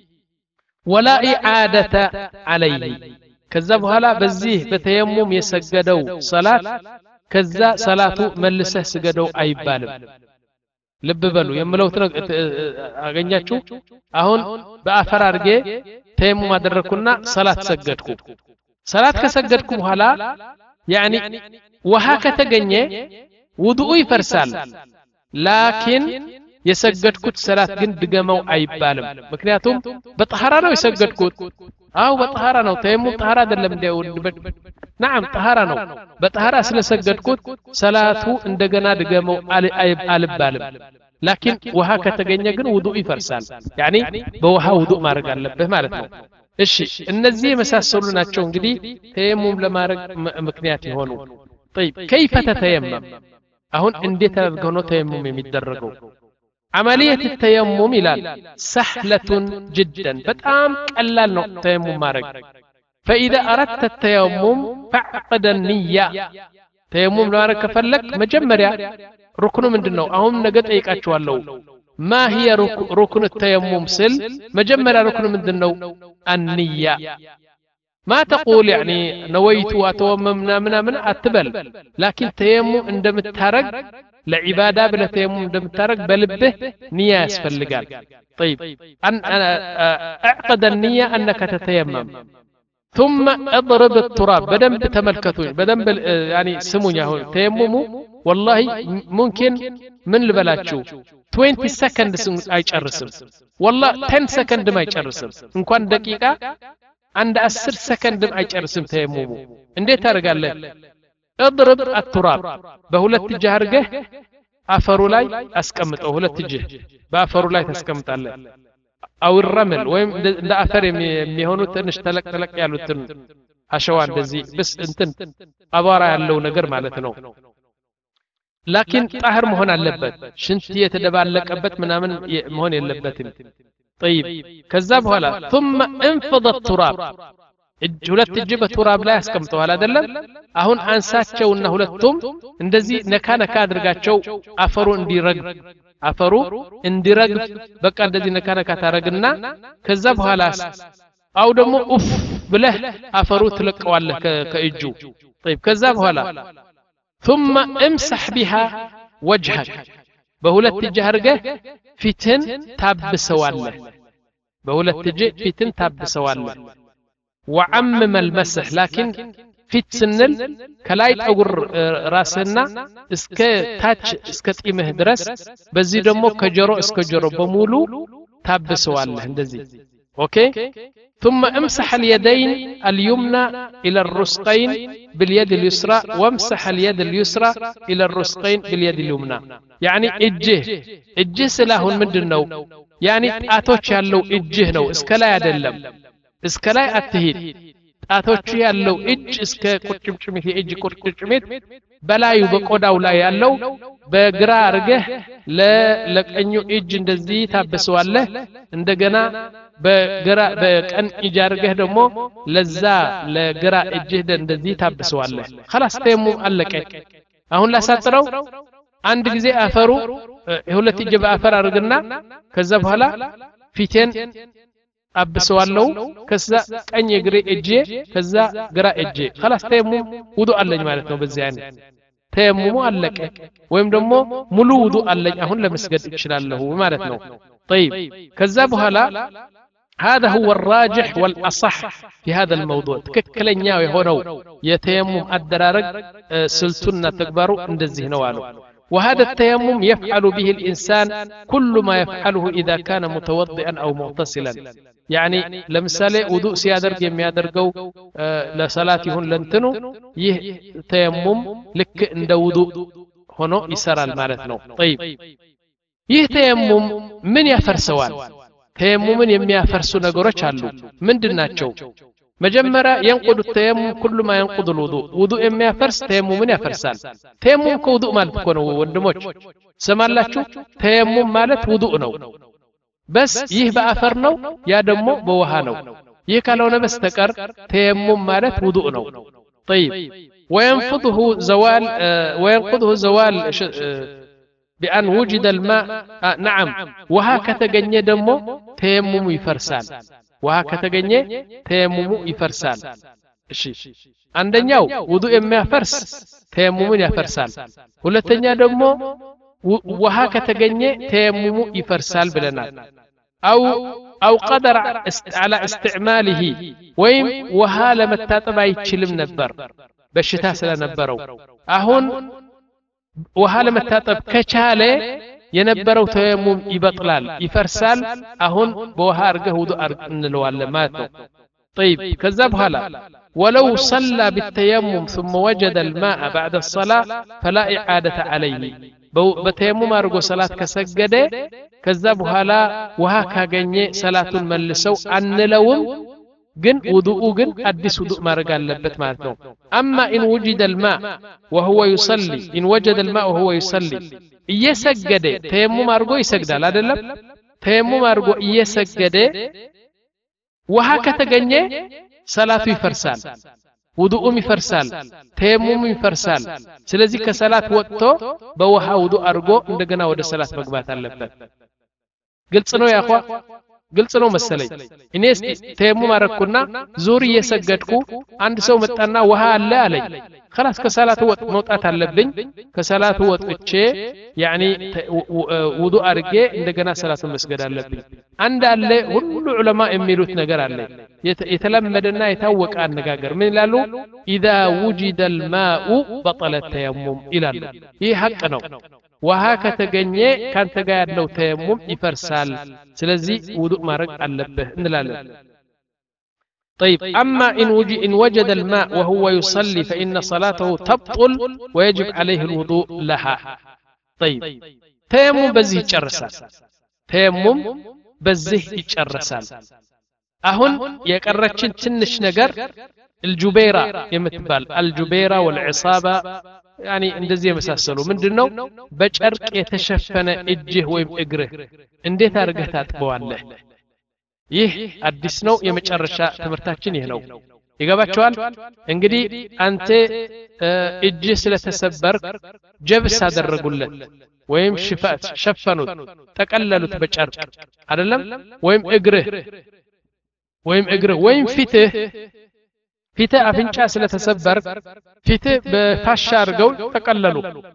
ولا إعادة عليه كذا بهلا بزيه بتيمم يسجدوا صلاة كذا صلاة ملسه سجدوا أي بالم لب بلو يملو تنق أغنياتشو أهون بأفر أرجع تيمم أدركنا صلاة سجدكم صلاة كسجدكم هلا يعني وهكذا تجنيه وضوء فرسال لكن የሰገድኩት ሰላት ግን ድገመው አይባልም ምክንያቱም በطهارة ነው የሰገድኩት አው በطهارة ነው ተየሙም طهارة አይደለም እንደው نعم طهارة ነው በطهارة ስለሰገድኩት ሰላቱ እንደገና ድገመው አልባልም لكن ውሃ ከተገኘ ግን ውዱእ ይፈርሳል يعني በውሃ ውዱእ ማድረግ አለበት ማለት ነው እሺ እነዚህ የመሳሰሉ ናቸው እንግዲህ ተየሙም ለማድረግ ምክንያት ይሆኑ طيب كيف تتيمم አሁን እንዴት አድርገው ነው ተየሙም የሚደረገው عملية التيمم إلى سهلة جدا بتأم قلال نو تيمم مارك فإذا أردت التيمم فعقد النية تيمم مارك فلك مجمريا ركن من دنو أهم نقد أيك أشوالو ما هي ركن التيمم سل مجمّر ركن مندنو النية ما تقول يعني نويت واتوممنا منا من اتبل لكن تيمم عندما تترك لعبادة بلا تيمم عندما تترك بلبه نية يسفلقال طيب أن أنا اعقد النية أنك تتيمم ثم اضرب التراب بدم بتملكتون بدم يعني سموني هون تيمموا والله ممكن من البلاتشو عشرين سكند اي يጨርስም والله عشرة سكند ما يጨርስም እንኳን ደቂቃ عند عشرة سكند ما يጨርስም ተየሙሙ እንዴት ታደርጋለህ اضرب التراب በሁለት እጅ አድርገህ አፈሩ ላይ አስቀምጠው ሁለት እጅ በአፈሩ ላይ ታስቀምጣለህ አው الرمل ወይም እንደ አፈር የሚሆኑ ትንሽ ተለቅ ተለቅ ያሉትን አሸዋ እንደዚህ በስ እንትን አቧራ ያለው ነገር ማለት ነው لكن طاهر مهون አለበት ሽንት የተደባለቀበት ምናምን መሆን የለበትም طيب ከዛ በኋላ ثم انفض التراب እጅ ሁለት እጅ በቱራብ ላይ አስቀምጠዋል አይደለም አሁን አንሳቸውና ሁለቱም እንደዚህ ነካ ነካ አድርጋቸው አፈሩ እንዲረግፍ አፈሩ እንዲረግፍ በቃ እንደዚህ ነካ ነካ ታረግና ከዛ በኋላ አው ደግሞ ኡፍ ብለህ አፈሩ ትለቀዋለህ ከእጁ طيب ከዛ በኋላ ثم امسح بها وجهك بهولت جهرجه فتن تابسواله بهولت جه فتن تابسواله وعمم المسح لكن فيت سنل كلاي تقر راسنا اسك تاج اسك تقيمه درس بزي دمو كجرو اسك جرو بمولو تابسواله اندزي اوكي ثم امسح اليدين اليمنى الى الرسقين باليد اليسرى وامسح اليد اليسرى الى الرسقين باليد اليمنى يعني اجه اجه سلاهن ምንድነው يعني ጣቶች ያለው እጅህ ነው እስከ ላይ አይደለም እስከ ላይ አትሂድ ጣቶች ያለው እጅ እስከ ቁርጭምጭሚት እጅ ቁርጭምጭሚት በላዩ በቆዳው ላይ ያለው በግራ አርገህ ለቀኙ እጅ እንደዚህ ታበሰዋለህ እንደገና በግራ በቀኝ እጅ አርገህ ደግሞ ለዛ ለግራ እጅህ እንደዚህ ታበሰዋለህ خلاص ተየሙም አለቀ አሁን ላሳጥረው አንድ ጊዜ አፈሩ ሁለት እጅ በአፈር አርግና ከዛ በኋላ ፊቴን አብሰዋለሁ ከዛ ቀኝ እግሬ እጄ ከዛ ግራ እጄ خلاص ተየሙም ውዱእ አለኝ ማለት ነው በዚህ አይነት ተየሙሙ አለቀ ወይም ደግሞ ሙሉ ውዱእ አለኝ አሁን ለመስገድ እችላለሁ ማለት ነው طيب ከዛ በኋላ هذا هو الراجح والأصح في هذا الموضوع تككلنيا يهونو يتيمم الدرارق سلطنا تكبروا እንደዚህ ነው አሉ وهذا التيمم يفعل به الإنسان كل ما يفعله إذا كان متوضئا أو مغتسلا يعني لمثال وضوء سيادرق يميادرقو لصلاتهن لنتنو يه تيمم لك عند وضوء هنا يسرى المالتنو طيب يه تيمم من يفرسوان تيمم يميافرسو نقرش هلو من دناتشو مجمرة ينقض التيمم كل ما ينقض الوضوء وضوء يما يفرس تيمم من يفرسال تيمم كوضوء مالت كونه وندموج سمالاتشو تيمم مالت وضوء نو بس يه بأفر نو يا دمو بوها نو يه كالونا بس تكر تيمم مالت وضوء نو طيب وينفضه زوال آه وينقضه زوال آه بأن وجد الماء آه نعم وهكذا جنيه دمو تيمم يفرسال وهكذا جنيه تيمم يفرسال እሺ አንደኛው ውዱእ የሚያፈርስ ተየሙሙን ያፈርሳል ሁለተኛ ደግሞ ውሃ ከተገኘ ተየሙሙ ይፈርሳል ብለናል አው አው قدر على استعماله ወይም ውሃ ለመታጠብ አይችልም ነበር በሽታ ስለነበረው አሁን ውሃ ለመታጠብ ከቻለ የነበረው ተየሙም ይበጥላል ይፈርሳል አሁን በውሃ አርገህ ውዱእ አርግ እንለዋለን ማለት ነው طيب كذا بهلا ولو صلى بالتيمم ثم وجد الماء بعد الصلاة فلا إعادة عليه بتيمم أرجو صلاة كسجدة كذا بهلا وهكا جنيه صلاة ملسو أن لوم جن وضوء جن أدس وضوء ما رجال لبت مالتنا أما إن وجد الماء وهو يصلي إن وجد الماء وهو يصلي يسجد تيمم أرجو يسجد لا دلب تيمم أرجو يسجد وهكذا جنيه صلاة يفرسال وضوء يفرسال تيمم يفرسال ስለዚህ ከሰላት ወጥቶ በውሃ ውዱእ አርጎ እንደገና ወደ ሰላት መግባት አለበት ግልጽ ነው ያኳ ግልጽ ነው መሰለኝ እኔስ ተየሙም አረኩና ዙር እየሰገድኩ አንድ ሰው መጣና ውሃ አለ አለኝ خلاص ከሰላቱ ወጥ መውጣት አለብኝ ከሰላቱ ወጥቼ ያኒ ውዱእ አድርጌ እንደገና ሰላቱን መስገድ አለብኝ አንድ አለ ሁሉ ዑለማ የሚሉት ነገር አለ የተለመደና የታወቀ አነጋገር ምን ይላሉ اذا وجد الماء بطل التيمم ይላሉ ይህ ሐቅ ነው ውሃ ከተገኘ ካንተ ጋር ያለው ተየሙም ይፈርሳል ስለዚህ ውዱእ ማድረግ አለብህ እንላለን طيب أما إن وجد, إن وجد الماء وهو يصلي فإن صلاته تبطل ويجب عليه الوضوء لها طيب تيمم بزه يتشرسال تيمم بزه يتشرسال أهن يقررتشن تنش نقر الجبيرة يمتبال الجبيرة والعصابة يعني እንደዚህ የመሳሰሉ ምንድነው በጨርቅ የተሸፈነ እጅህ ወይም እግርህ እንዴት አድርገህ ታጥበዋለህ ይህ አዲስ ነው የመጨረሻ ትምህርታችን ይሄ ነው ይገባችኋል እንግዲህ አንተ እጅህ ስለተሰበርክ ጀብስ አደረጉለት ወይም ሽፋት ሸፈኑት ተቀለሉት በጨርቅ አይደለም ወይም እግርህ ወይም እግርህ ወይም ፊትህ ፊት አፍንጫ ስለተሰበር ፊት በፋሻ አድርገው ተቀለሉ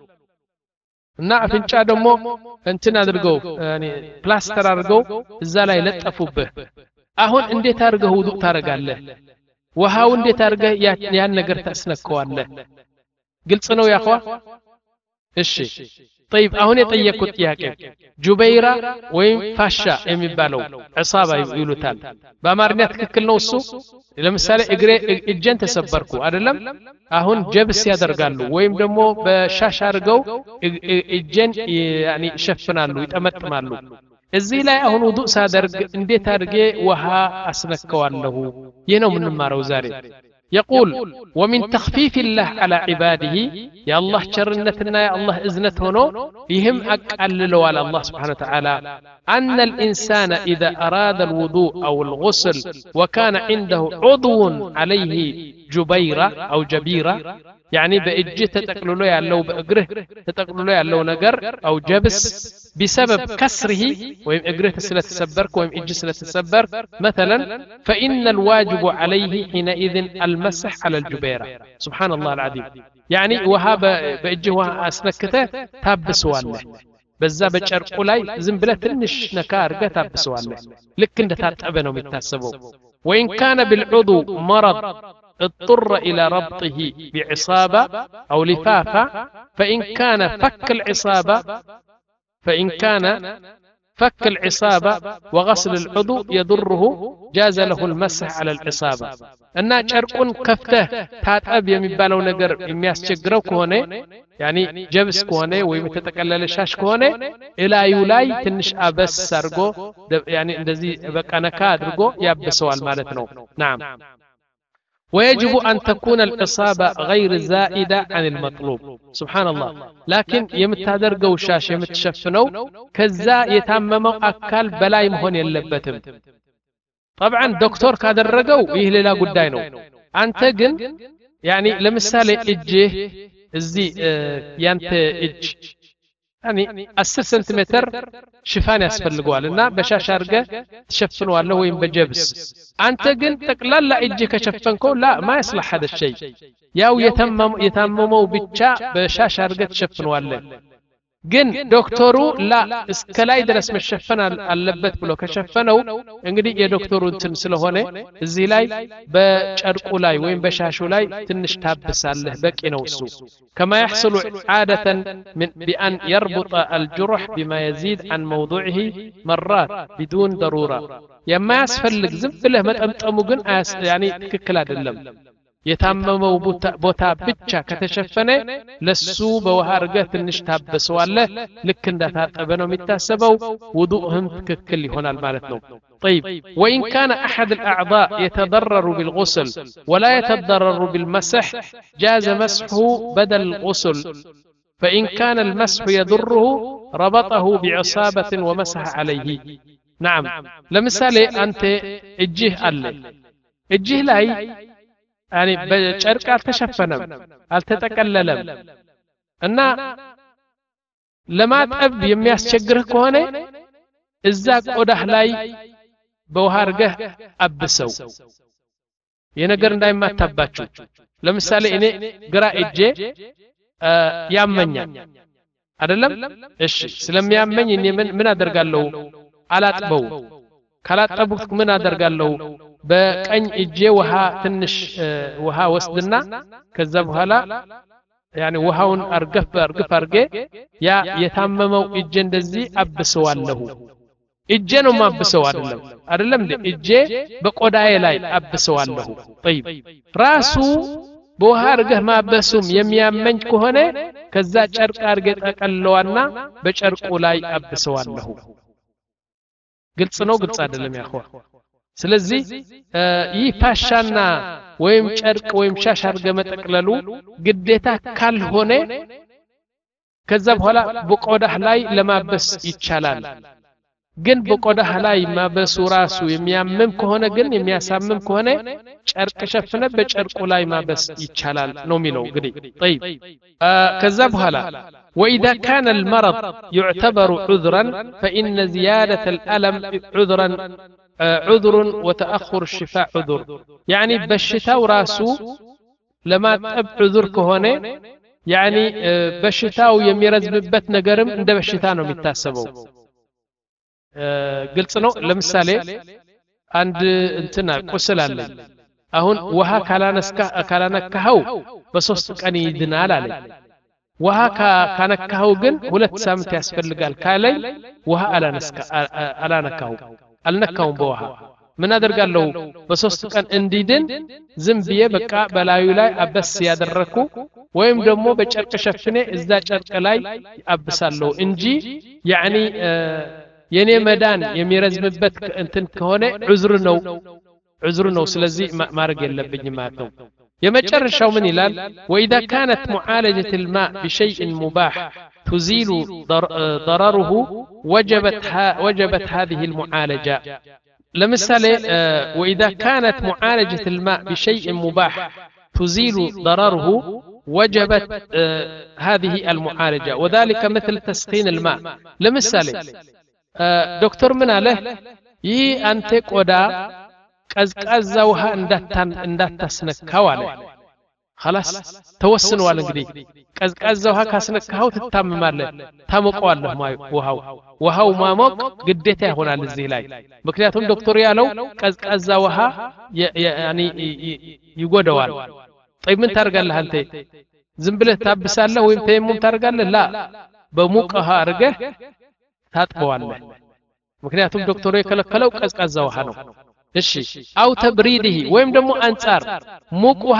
እና አፍንጫ ደግሞ እንትን አድርገው ያኒ ፕላስተር አድርገው እዛ ላይ ለጠፉብህ አሁን እንዴት አድርገህ ውዱእ ታረጋለህ ውሃው እንዴት አድርገህ ያን ነገር ታስነካዋለህ ግልጽ ነው ያኳ እሺ طيب አሁን የጠየቁት ጥያቄ ጁበይራ ወይም ፋሻ የሚባለው ዕሳባ ይሉታል በአማርኛ ትክክል ነው እሱ ለምሳሌ እግሬ እጄን ተሰበርኩ አይደለም አሁን ጀብስ ያደርጋሉ ወይም ደግሞ በሻሽ አድርገው እጄን ያኒ ይሸፍናሉ ይጠመጥማሉ እዚህ ላይ አሁን ውዱእ ሳደርግ እንዴት አድርጌ ውሃ አስነካዋለሁ ይህ ነው የምንማረው ዛሬ يقول ومن تخفيف الله على عباده يا الله شرنتنا يا الله إذنت هنا يهم أقللوا على الله سبحانه وتعالى أن الإنسان إذا أراد الوضوء أو الغسل وكان عنده عضو عليه جبيرة أو جبيرة يعني بإجي تتقللوا يعلو بإقره تتقللوا يعلو نقر أو جبس بسبب كسره ويم إقره سلة تسبرك ويم إجي سلة تسبرك مثلا فإن الواجب عليه حينئذ المسح على الجبيرة سبحان الله العظيم يعني وهاب بإجي وها أسنكته تابسوا الله بزا بچرقو لاي زنبله تنش نكارغه تابسوا الله لك انت تاتعبنوا متاسبوا وإن كان بالعضو مرض اضطر إلى ربطه بعصابة أو لفافة فإن كان فك العصابة فإن كان فك العصابة وغسل العضو يضره جاز له المسح على العصابة أن شرقون كفته تاتأب يمبالو نقر يمياس شقرو كونه يعني جبس كونه ويمتتقلل شاش كونه إلى يولاي تنش أبس سرقو يعني اندزي بقانكا درقو يابسوا المالتنو نعم ويجب أن تكون الإصابة غير زائدة عن المطلوب سبحان الله لكن يمتادر قوشاش يمتشفنو كذا يتممو أكال بلاي مهون يلبتم طبعا دكتور كادر رقو يهلي لا قدينو أنت قن يعني لمثال إجيه الزي اه يانت إج يعني عشرة سنتيمتر شفان يسفلقوا لنا بشاش أرقى تشفنوا له وين بجبس أنت قلت تقلل لا إجيك شفنكو لا ما يصلح هذا الشيء ياو يتمم يتمموا بتشا بشاش أرقى تشفنوا له جن دكتورو لا اسكلاي درس مشفن اللبت بلو كشفنو انجدي يا دكتورو انتن سلهونه ازي لاي بشرقو لاي وين بشاشو لاي تنش تابساله بقي نو السو كما يحصل عادة من بأن يربط الجرح بما يزيد عن موضوعه مرات بدون ضرورة يما يسفلك زبله متأمتأمو جن يعني تككل አይደለም የታመመው ቦታ ብቻ ከተሸፈነ ለሱ በውሃ አርገህ ትንሽ ታበሰዋለህ ልክ እንደታጠበ ነው የሚታሰበው ውዱእህም ትክክል ይሆናል ማለት ነው طيب وإن كان أحد الأعضاء يتضرر بالغسل ولا يتضرر بالمسح جاز مسحه بدل الغسل فإن كان المسح يضره ربطه بعصابة ومسح عليه نعم لمثال أنت اجيه الله اجيه لاي يعني بشرق التشفنم التتكللم እና ለማጠብ የሚያስቸግርህ ከሆነ እዛ ቆዳህ ላይ በውሃ አርገህ አብሰው የነገር እንዳይማታባችሁ ለምሳሌ እኔ ግራ እጄ ያመኛል አይደለም እሺ ስለሚያመኝ እኔ ምን ምን አደርጋለሁ አላጥበው ካላጠብኩት ምን አደርጋለሁ በቀኝ እጄ ውሃ ትንሽ ውሃ ወስድና ከዛ በኋላ يعني ውሃውን አርገፍ አርገፍ አርገ ያ የታመመው እጄ እንደዚህ አብሰዋለሁ እጄ ነው ማብሰው አይደለም አይደለም እንዴ እጄ በቆዳዬ ላይ አብሰዋለሁ طيب ራሱ በውሃ አርገህ ማበሱም የሚያመኝ ከሆነ ከዛ ጨርቅ አርገ ጠቀለዋና በጨርቁ ላይ አብሰዋለሁ ግልጽ ነው ግልጽ አይደለም ያخوا ስለዚህ ይህ ፓሻና ወይም ጨርቅ ወይም ሻሽ አርገ መጠቅለሉ ግዴታ ካልሆነ ከዛ በኋላ በቆዳህ ላይ ለማበስ ይቻላል ግን በቆዳህ ላይ ማበሱ ራሱ የሚያምም ከሆነ ግን የሚያሳምም ከሆነ ጨርቅ ሸፍነ በጨርቁ ላይ ማበስ ይቻላል ነው የሚለው እንግዲህ طيب ከዛ በኋላ واذا كان المرض يعتبر عذرا فان زياده الالم عذرا عذر وتاخر الشفاء عذر يعني بشتاو راسو لما طب عذر كهونه يعني بشتاو የሚረዝምበት ነገርም እንደ በሽታ ነው የሚታሰበው ግልጽ ነው ለምሳሌ አንድ እንትና ቁስል አለ አሁን ውሃ ካላነስካ ካላነካው በሶስት ቀን ይድናል አለ ውሃ ካነካው ግን ሁለት ሳምንት ያስፈልጋል ካለኝ ውሃ አላነስካ አላነካው አልነካው በውሃ ምን አደርጋለሁ በሶስት ቀን እንዲድን ዝም ብዬ በቃ በላዩ ላይ አበስ ያደረኩ ወይም ደግሞ በጨርቅ ሸፍኔ እዛ ጨርቅ ላይ አብሳለሁ እንጂ يعني የኔ መዳን የሚረዝምበት እንትን ከሆነ ዑዝር ነው ዑዝር ነው ስለዚህ ማረግ የለብኝ ማለት ነው የመጨረሻው ምን ይላል واذا كانت معالجه الماء بشيء مباح تزيل ضرره وجبت وجبت هذه المعالجه لمثال واذا كانت معالجه الماء بشيء مباح تزيل ضرره وجبت هذه المعالجه وذلك مثل تسخين الماء لمثال ዶክተር ምን አለ ይህ አንተ ቆዳ ቀዝቃዛ ውሃ እንዳታን እንዳታስነካው አለ خلاص ተወስኗል እንግዲህ ቀዝቃዛ ውሃ ካስነካው ትታመማለህ ታሞቀዋለህ ውሃው ውሃው ማሞቅ ግዴታ ይሆናል እዚህ ላይ ምክንያቱም ዶክተር ያለው ቀዝቃዛ ውሃ ያኒ ይጎዳዋል طيب ምን ታርጋለህ አንተ ዝም ብለህ ታብሳለህ ወይም ተየሙም ታርጋለህ ላ በሙቅ ውሃ አርገህ ታጥበዋለህ ምክንያቱም ዶክተሩ የከለከለው ቀዝቃዛ ውሃ ነው እሺ አው ተብሪዲሂ ወይም ደግሞ አንጻር ሙቅ ውሃ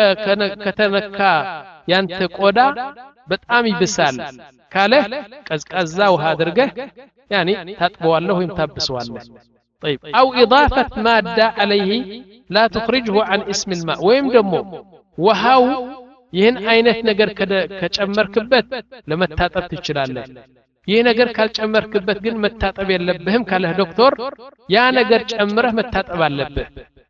ከተነካ ያንተ ቆዳ በጣም ይብሳል ካለ ቀዝቃዛ ውሃ አድርገህ ያኒ ታጥበዋለህ ወይም ታብሰዋለህ طيب او اضافه ماده عليه لا تخرجه عن اسم الماء ወይም ደግሞ ውሃው ይህን አይነት ነገር ከጨመርክበት ለመታጠብ ትችላለህ ይህ ነገር ካልጨመርክበት ግን መታጠብ የለብህም ካለህ ዶክተር ያ ነገር ጨምረህ መታጠብ አለብህ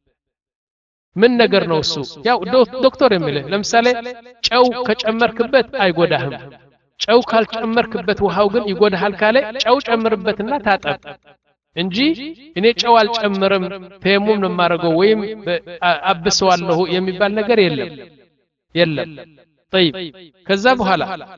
ምን ነገር ነው እሱ ያው ዶክተር የሚልህ ለምሳሌ ጨው ከጨመርክበት አይጎዳህም ጨው ካልጨመርክበት ውሃው ግን ይጎዳሃል ካለ ጨው ጨምርበትና ታጠብ እንጂ እኔ ጨው አልጨምርም ተየሙም ነው ማረገው ወይም አብሰዋለሁ የሚባል ነገር የለም የለም طيب ከዛ በኋላ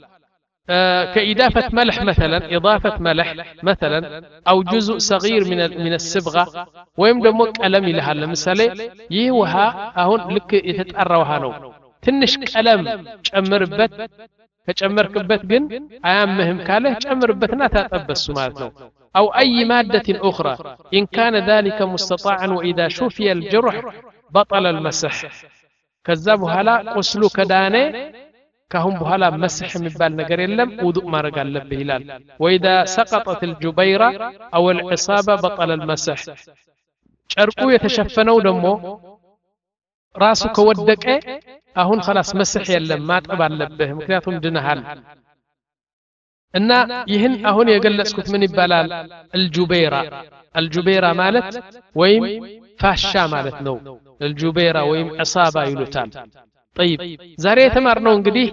كإضافة ملح مثلا إضافة ملح مثلا أو جزء صغير من من الصبغة ويم دمو قلم لها مثلا يوها هون لك يتتقروا نو تنش قلم ጨምርበት ከጨመርክበት ግን አያምህም ካለ ጨምርበትና ታጠበሱ ማለት ነው أو أي مادة أخرى إن كان ذلك مستطاعا وإذا شفي الجرح بطل المسح ከዛ በኋላ ቁስሉ ከዳነ كهم بهلا مسح مبال نجر يلم وضوء ما رجال لبه هلال وإذا سقطت الجبيرة أو العصابة بطل المسح شرقو يتشفنوا دمو راسو كودك أهون خلاص مسح يلم ما تقبل لبه مكناتهم دنهال إن يهن أهون يقلس كت من بلال الجبيرة الجبيرة مالت ويم فاشا مالت نو الجبيرة ويم عصابة يلوتال طيب ዛሬ የተማርነው እንግዲህ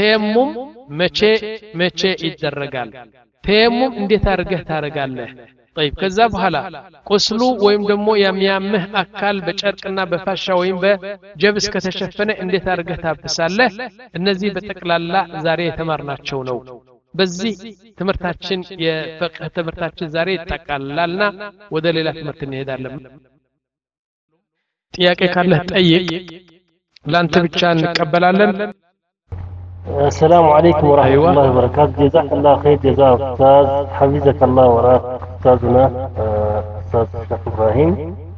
ተየሙም መቼ መቼ ይደረጋል ተየሙም እንዴት አርገህ ታረጋለህ طيب ከዛ በኋላ ቁስሉ ወይም ደግሞ የሚያምህ አካል በጨርቅና በፋሻ ወይም በጀብስ ከተሸፈነ እንዴት አድርገህ ታብሳለህ? እነዚህ በጠቅላላ ዛሬ የተማርናቸው ነው። በዚህ ትምህርታችን የፍቅህ ትምህርታችን ዛሬ ይጠቃልላልና ወደ ሌላ ትምህርት እንሄዳለን። ጥያቄ ካለህ ጠይቅ፣ ላንተ ብቻ እንቀበላለን። السلام عليكم ورحمة أيوة. الله وبركاته. جزاك الله خير جزاء أستاذ، حفظك الله وراء أستاذنا أستاذ شيخ إبراهيم.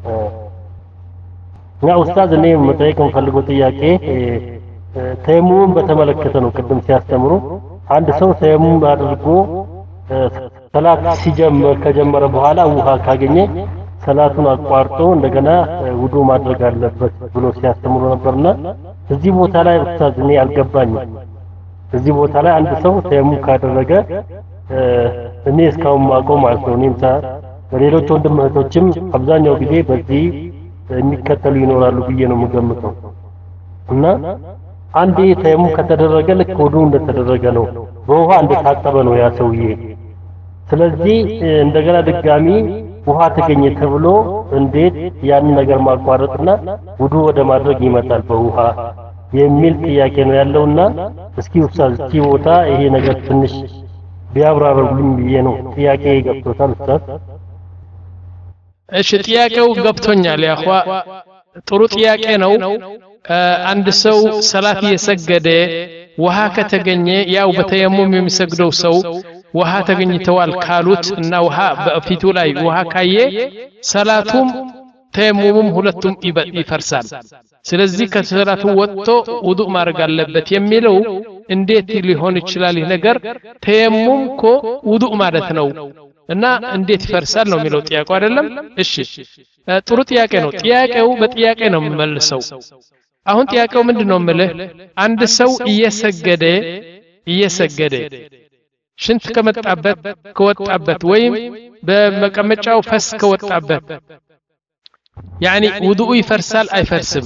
يا أستاذ እኔ መጠየቅ የምፈልገው ጥያቄ ተየሙም በተመለከተ ነው። ቅድም ሲያስተምሩ አንድ ሰው ተየሙም አድርጎ ሰላት ሲጀምር ከጀመረ በኋላ ውሃ ካገኘ ሰላቱን አቋርጦ እንደገና ውዱ ማድረግ አለበት ብሎ ሲያስተምሩ ነበርና እዚህ ቦታ ላይ ኡስታዝ እኔ አልገባኝም። እዚህ ቦታ ላይ አንድ ሰው ተየሙም ካደረገ እኔ እስካሁን ማቆም ማለት ነው። እኔም በሌሎች ወንድም እህቶችም አብዛኛው ጊዜ በዚህ የሚከተሉ ይኖራሉ ብዬ ነው የምገምተው። እና አንዴ ተየሙም ከተደረገ ልክ ውዱ እንደተደረገ ነው፣ በውሃ እንደታጠበ ነው ያ ሰውዬ። ስለዚህ እንደገና ድጋሚ ውሃ ተገኘ ተብሎ እንዴት ያን ነገር ማቋረጥና ውዱ ወደ ማድረግ ይመጣል በውሃ የሚል ጥያቄ ነው ያለውና እስኪ ኡስታዝ እስኪ ቦታ ይሄ ነገር ትንሽ ቢያብራሩልኝ ብዬ ነው። ጥያቄ ገብቶታል ኡስታዝ? እሺ ጥያቄው ገብቶኛል። ያኳ ጥሩ ጥያቄ ነው። አንድ ሰው ሰላት እየሰገደ ውሃ ከተገኘ ያው በተየሙም የሚሰግደው ሰው ውሃ ተገኝተዋል ካሉት እና ውሃ በፊቱ ላይ ውሃ ካየ ሰላቱም ተየሙሙም ሁለቱም ይፈርሳል። ስለዚህ ከሰላቱ ወጥቶ ውዱእ ማድረግ አለበት የሚለው እንዴት ሊሆን ይችላል? ይህ ነገር ተየሙም እኮ ውዱእ ማለት ነው እና እንዴት ይፈርሳል ነው የሚለው ጥያቄው አይደለም? እሺ ጥሩ ጥያቄ ነው። ጥያቄው በጥያቄ ነው የምመልሰው። አሁን ጥያቄው ምንድነው የምልህ፣ አንድ ሰው እየሰገደ እየሰገደ ሽንት ከመጣበት ከወጣበት ወይም በመቀመጫው ፈስ ከወጣበት ያኒ ውዱኡ ይፈርሳል አይፈርስም?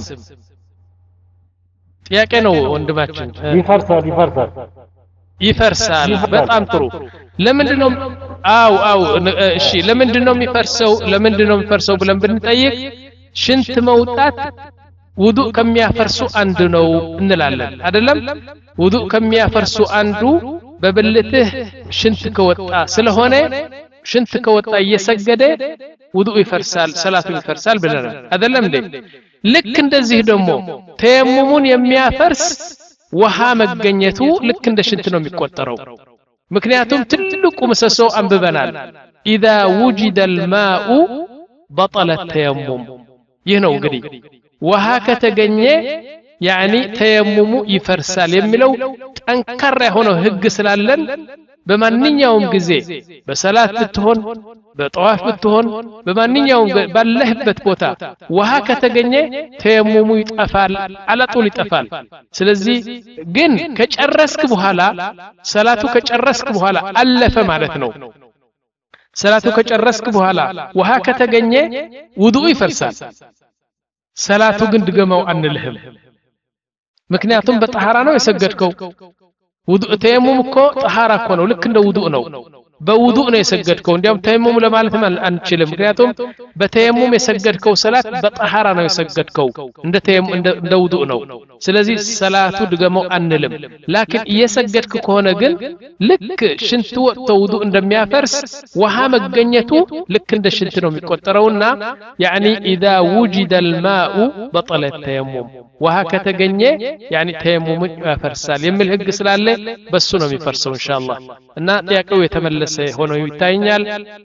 ጥያቄ ነው ወንድማችን። ይፈርሳል ይፈርሳል ይፈርሳል። በጣም ጥሩ። ለምንድነው? አው አው እሺ ለምንድነው የሚፈርሰው? ለምንድነው የሚፈርሰው ብለን ብንጠይቅ ሽንት መውጣት ውዱእ ከሚያፈርሱ አንዱ ነው እንላለን አይደለም? ውዱእ ከሚያፈርሱ አንዱ በብልትህ ሽንት ከወጣ ስለሆነ ሽንት ከወጣ እየሰገደ ውዱእ ይፈርሳል፣ ሰላቱ ይፈርሳል ብለናል አይደለም እንዴ? ልክ እንደዚህ ደግሞ ተየሙሙን የሚያፈርስ ውሃ መገኘቱ ልክ እንደ ሽንት ነው የሚቆጠረው። ምክንያቱም ትልቁ ምሰሶ አንብበናል፣ ኢዛ ውጂደ አልማኡ በጠለ ተየሙም። ይህ ነው እንግዲህ ውሃ ከተገኘ ያኒ ተየሙሙ ይፈርሳል የሚለው ጠንካራ የሆነው ህግ ስላለን በማንኛውም ጊዜ በሰላት ብትሆን በጠዋፍ ብትሆን በማንኛውም ባለህበት ቦታ ውሃ ከተገኘ ተየሙሙ ይጠፋል፣ አለጡል ይጠፋል። ስለዚህ ግን ከጨረስክ በኋላ ሰላቱ ከጨረስክ በኋላ አለፈ ማለት ነው። ሰላቱ ከጨረስክ በኋላ ውሃ ከተገኘ ውዱእ ይፈርሳል። ሰላቱ ግን ድገመው አንልህም። ምክንያቱም በጠሃራ ነው የሰገድከው። ውዱእ ተየሙም እኮ ጠሃራ እኮ ነው፣ ልክ እንደ ውዱእ ነው። በውዱእ ነው የሰገድከው። እንዲያውም ተየሙም ለማለት አንችልም፣ ምክንያቱም በተየሙም የሰገድከው ሰላት በጠሃራ ነው የሰገድከው፣ እንደ ተየሙም እንደ ውዱእ ነው። ስለዚህ ሰላቱ ድገመው አንልም። ላኪን እየሰገድክ ከሆነ ግን ልክ ሽንት ወጥቶ ውዱእ እንደሚያፈርስ ውሃ መገኘቱ ልክ እንደ ሽንት ነው የሚቆጠረውና ያኒ ኢዛ ውጂደ አልማኡ በጠለ ተየሙም፣ ውሃ ከተገኘ ያኒ ተየሙም ያፈርሳል የሚል ህግ ስላለ በሱ ነው የሚፈርሰው ኢንሻአላህ። እና ጥያቄው የተመለሰ ሆኖ ይታየኛል።